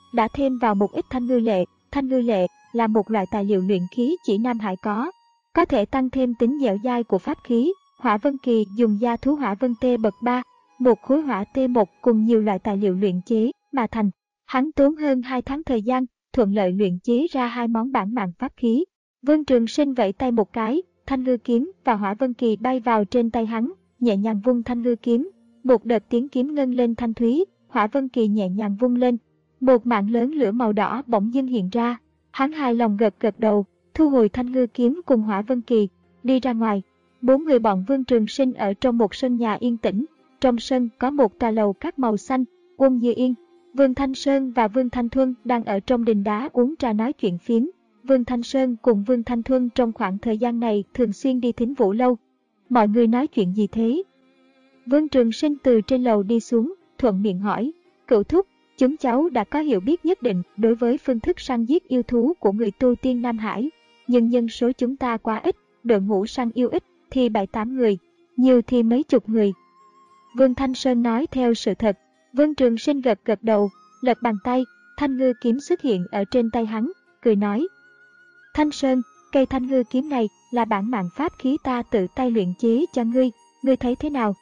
đã thêm vào một ít thanh ngư lệ. Thanh ngư lệ là một loại tài liệu luyện khí chỉ Nam Hải có, có thể tăng thêm tính dẻo dai của pháp khí. Hỏa vân kỳ dùng da thú hỏa vân tê bậc ba, một khối hỏa T một cùng nhiều loại tài liệu luyện chế mà thành. Hắn tốn hơn hai tháng thời gian, thuận lợi luyện chế ra hai món bản mạng pháp khí. Vương Trường Sinh vẫy tay một cái, thanh ngư kiếm và hỏa vân kỳ bay vào trên tay hắn, nhẹ nhàng vung thanh ngư kiếm. Một đợt tiếng kiếm ngân lên thanh thúy, hỏa vân kỳ nhẹ nhàng vung lên. Một mạng lớn lửa màu đỏ bỗng dưng hiện ra. Hắn hài lòng gật gật đầu, thu hồi thanh ngư kiếm cùng hỏa vân kỳ, đi ra ngoài. Bốn người bọn Vương Trường Sinh ở trong một sân nhà yên tĩnh. Trong sân có một tòa lầu các màu xanh. Uông Như Yên, Vương Thanh Sơn và Vương Thanh Thuân đang ở trong đình đá uống trà nói chuyện phiếm. Vương Thanh Sơn cùng Vương Thanh Thuân trong khoảng thời gian này thường xuyên đi Thính Vũ lâu. Mọi người nói chuyện gì thế? Vương Trường Sinh từ trên lầu đi xuống, thuận miệng hỏi. Cửu thúc, chúng cháu đã có hiểu biết nhất định đối với phương thức săn giết yêu thú của người tu tiên Nam Hải. Nhưng nhân số chúng ta quá ít, đội ngũ săn yêu ít thì bảy tám người, nhiều thì mấy chục người. Vương Thanh Sơn nói theo sự thật. Vương Trường Sinh gật gật đầu, lật bàn tay, thanh ngư kiếm xuất hiện ở trên tay hắn, cười nói. Thanh Sơn, cây thanh ngư kiếm này là bản mạng pháp khí ta tự tay luyện chế cho ngươi, ngươi thấy thế nào?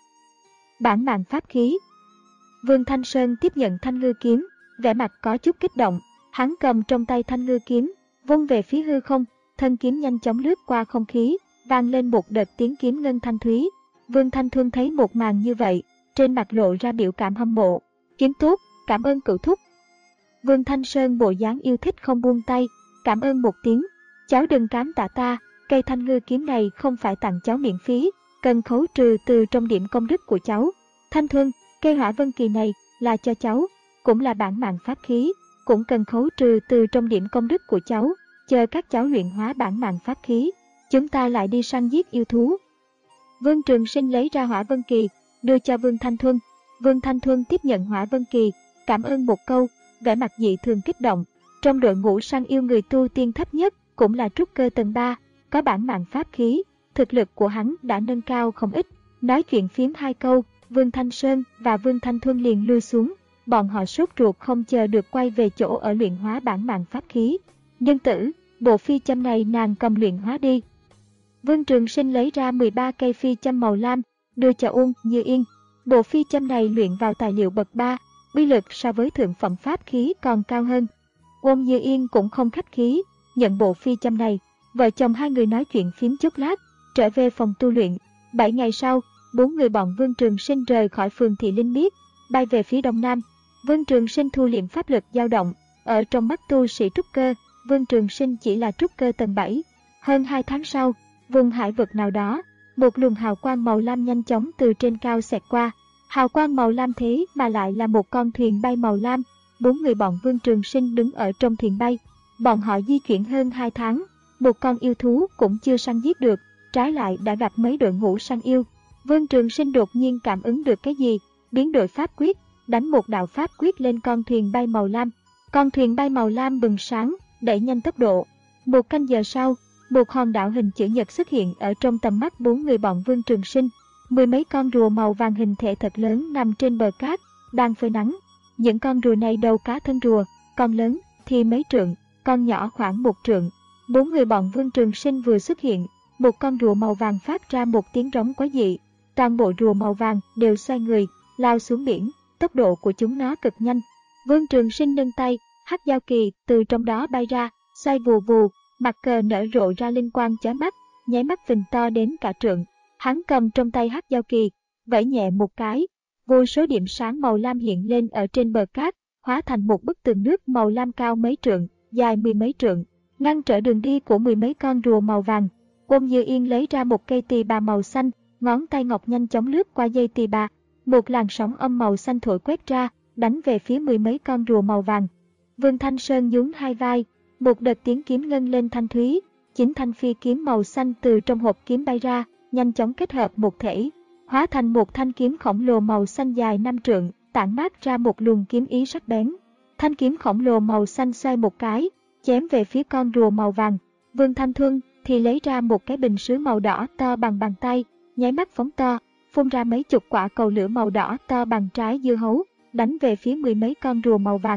Bản mạng pháp khí. Vương Thanh Sơn tiếp nhận thanh ngư kiếm, vẻ mặt có chút kích động, hắn cầm trong tay thanh ngư kiếm, vung về phía hư không, thân kiếm nhanh chóng lướt qua không khí, vang lên một đợt tiếng kiếm ngân thanh thúy. Vương Thanh Thuân thấy một màn như vậy, trên mặt lộ ra biểu cảm hâm mộ. Kiếm tốt, cảm ơn cửu thúc. Vương Thanh Sơn bộ dáng yêu thích không buông tay, cảm ơn một tiếng. Cháu đừng cám tạ ta, cây thanh ngư kiếm này không phải tặng cháu miễn phí, cần khấu trừ từ trong điểm công đức của cháu. Thanh Thuân, cây hỏa vân kỳ này là cho cháu, cũng là bản mạng pháp khí, cũng cần khấu trừ từ trong điểm công đức của cháu. Chờ các cháu luyện hóa bản mạng pháp khí, chúng ta lại đi săn giết yêu thú. Vương Trường Sinh lấy ra hỏa vân kỳ, đưa cho Vương Thanh Thuân. Vương Thanh Thuân tiếp nhận hỏa vân kỳ, cảm ơn một câu, vẻ mặt dị thường kích động. Trong đội ngũ săn yêu người tu tiên thấp nhất cũng là trúc cơ tầng ba, có bản mạng pháp khí, thực lực của hắn đã nâng cao không ít. Nói chuyện phiếm hai câu, Vương Thanh Sơn và Vương Thanh Thuân liền lui xuống, bọn họ sốt ruột không chờ được quay về chỗ ở luyện hóa bản mạng pháp khí. Nhân tử, bộ phi châm này nàng cầm luyện hóa đi. Vương Trường Sinh lấy ra mười ba cây phi châm màu lam, đưa cho Uông Như Yên. Bộ phi châm này luyện vào tài liệu bậc ba, uy lực so với thượng phẩm pháp khí còn cao hơn. Uông Như Yên cũng không khách khí, nhận bộ phi châm này. Vợ chồng hai người nói chuyện phím chút lát, trở về phòng tu luyện. Bảy ngày sau, bốn người bọn Vương Trường Sinh rời khỏi phường Thị Linh Miết, bay về phía đông nam. Vương Trường Sinh thu liệm pháp lực dao động, ở trong mắt tu sĩ trúc cơ, Vương Trường Sinh chỉ là trúc cơ tầng bảy. Hơn hai tháng sau, vùng hải vực nào đó, một luồng hào quang màu lam nhanh chóng từ trên cao xẹt qua. Hào quang màu lam thế mà lại là một con thuyền bay màu lam. Bốn người bọn Vương Trường Sinh đứng ở trong thuyền bay. Bọn họ di chuyển hơn hai tháng, một con yêu thú cũng chưa săn giết được, trái lại đã gặp mấy đội ngũ săn yêu. Vương Trường Sinh đột nhiên cảm ứng được cái gì, biến đổi pháp quyết, đánh một đạo pháp quyết lên con thuyền bay màu lam. Con thuyền bay màu lam bừng sáng, đẩy nhanh tốc độ. Một canh giờ sau, một hòn đảo hình chữ nhật xuất hiện ở trong tầm mắt bốn người bọn Vương Trường Sinh. Mười mấy con rùa màu vàng hình thể thật lớn nằm trên bờ cát, đang phơi nắng. Những con rùa này đầu cá thân rùa, con lớn thì mấy trượng, con nhỏ khoảng một trượng. Bốn người bọn Vương Trường Sinh vừa xuất hiện, một con rùa màu vàng phát ra một tiếng rống quái dị. Toàn bộ rùa màu vàng đều xoay người, lao xuống biển, tốc độ của chúng nó cực nhanh. Vương Trường Sinh nâng tay, hắc giao kỳ từ trong đó bay ra, xoay vù vù, mặt cờ nở rộ ra linh quang chói mắt, nháy mắt phình to đến cả trượng. Hắn cầm trong tay hắc giao kỳ, vẫy nhẹ một cái, vô số điểm sáng màu lam hiện lên ở trên bờ cát, hóa thành một bức tường nước màu lam cao mấy trượng, dài mười mấy trượng, ngăn trở đường đi của mười mấy con rùa màu vàng. Uông Như Yên lấy ra một cây tỳ bà màu xanh, ngón tay ngọc nhanh chóng lướt qua dây tỳ bà, một làn sóng âm màu xanh thổi quét ra, đánh về phía mười mấy con rùa màu vàng. Vương Thanh Sơn nhún hai vai, một đợt tiếng kiếm ngân lên thanh thúy, chín thanh phi kiếm màu xanh từ trong hộp kiếm bay ra, nhanh chóng kết hợp một thể, hóa thành một thanh kiếm khổng lồ màu xanh dài năm trượng, tản mát ra một luồng kiếm ý sắc bén. Thanh kiếm khổng lồ màu xanh xoay một cái, chém về phía con rùa màu vàng. Vương Thanh Thuân thì lấy ra một cái bình sứ màu đỏ to bằng bàn tay, nháy mắt phóng to, phun ra mấy chục quả cầu lửa màu đỏ to bằng trái dưa hấu, đánh về phía mười mấy con rùa màu vàng.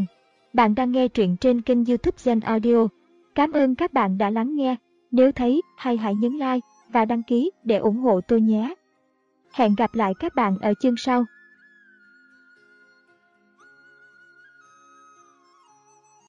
Bạn đang nghe truyện trên kênh YouTube Gen Audio. Cảm ơn các bạn đã lắng nghe. Nếu thấy hay hãy nhấn like và đăng ký để ủng hộ tôi nhé. Hẹn gặp lại các bạn ở chương sau.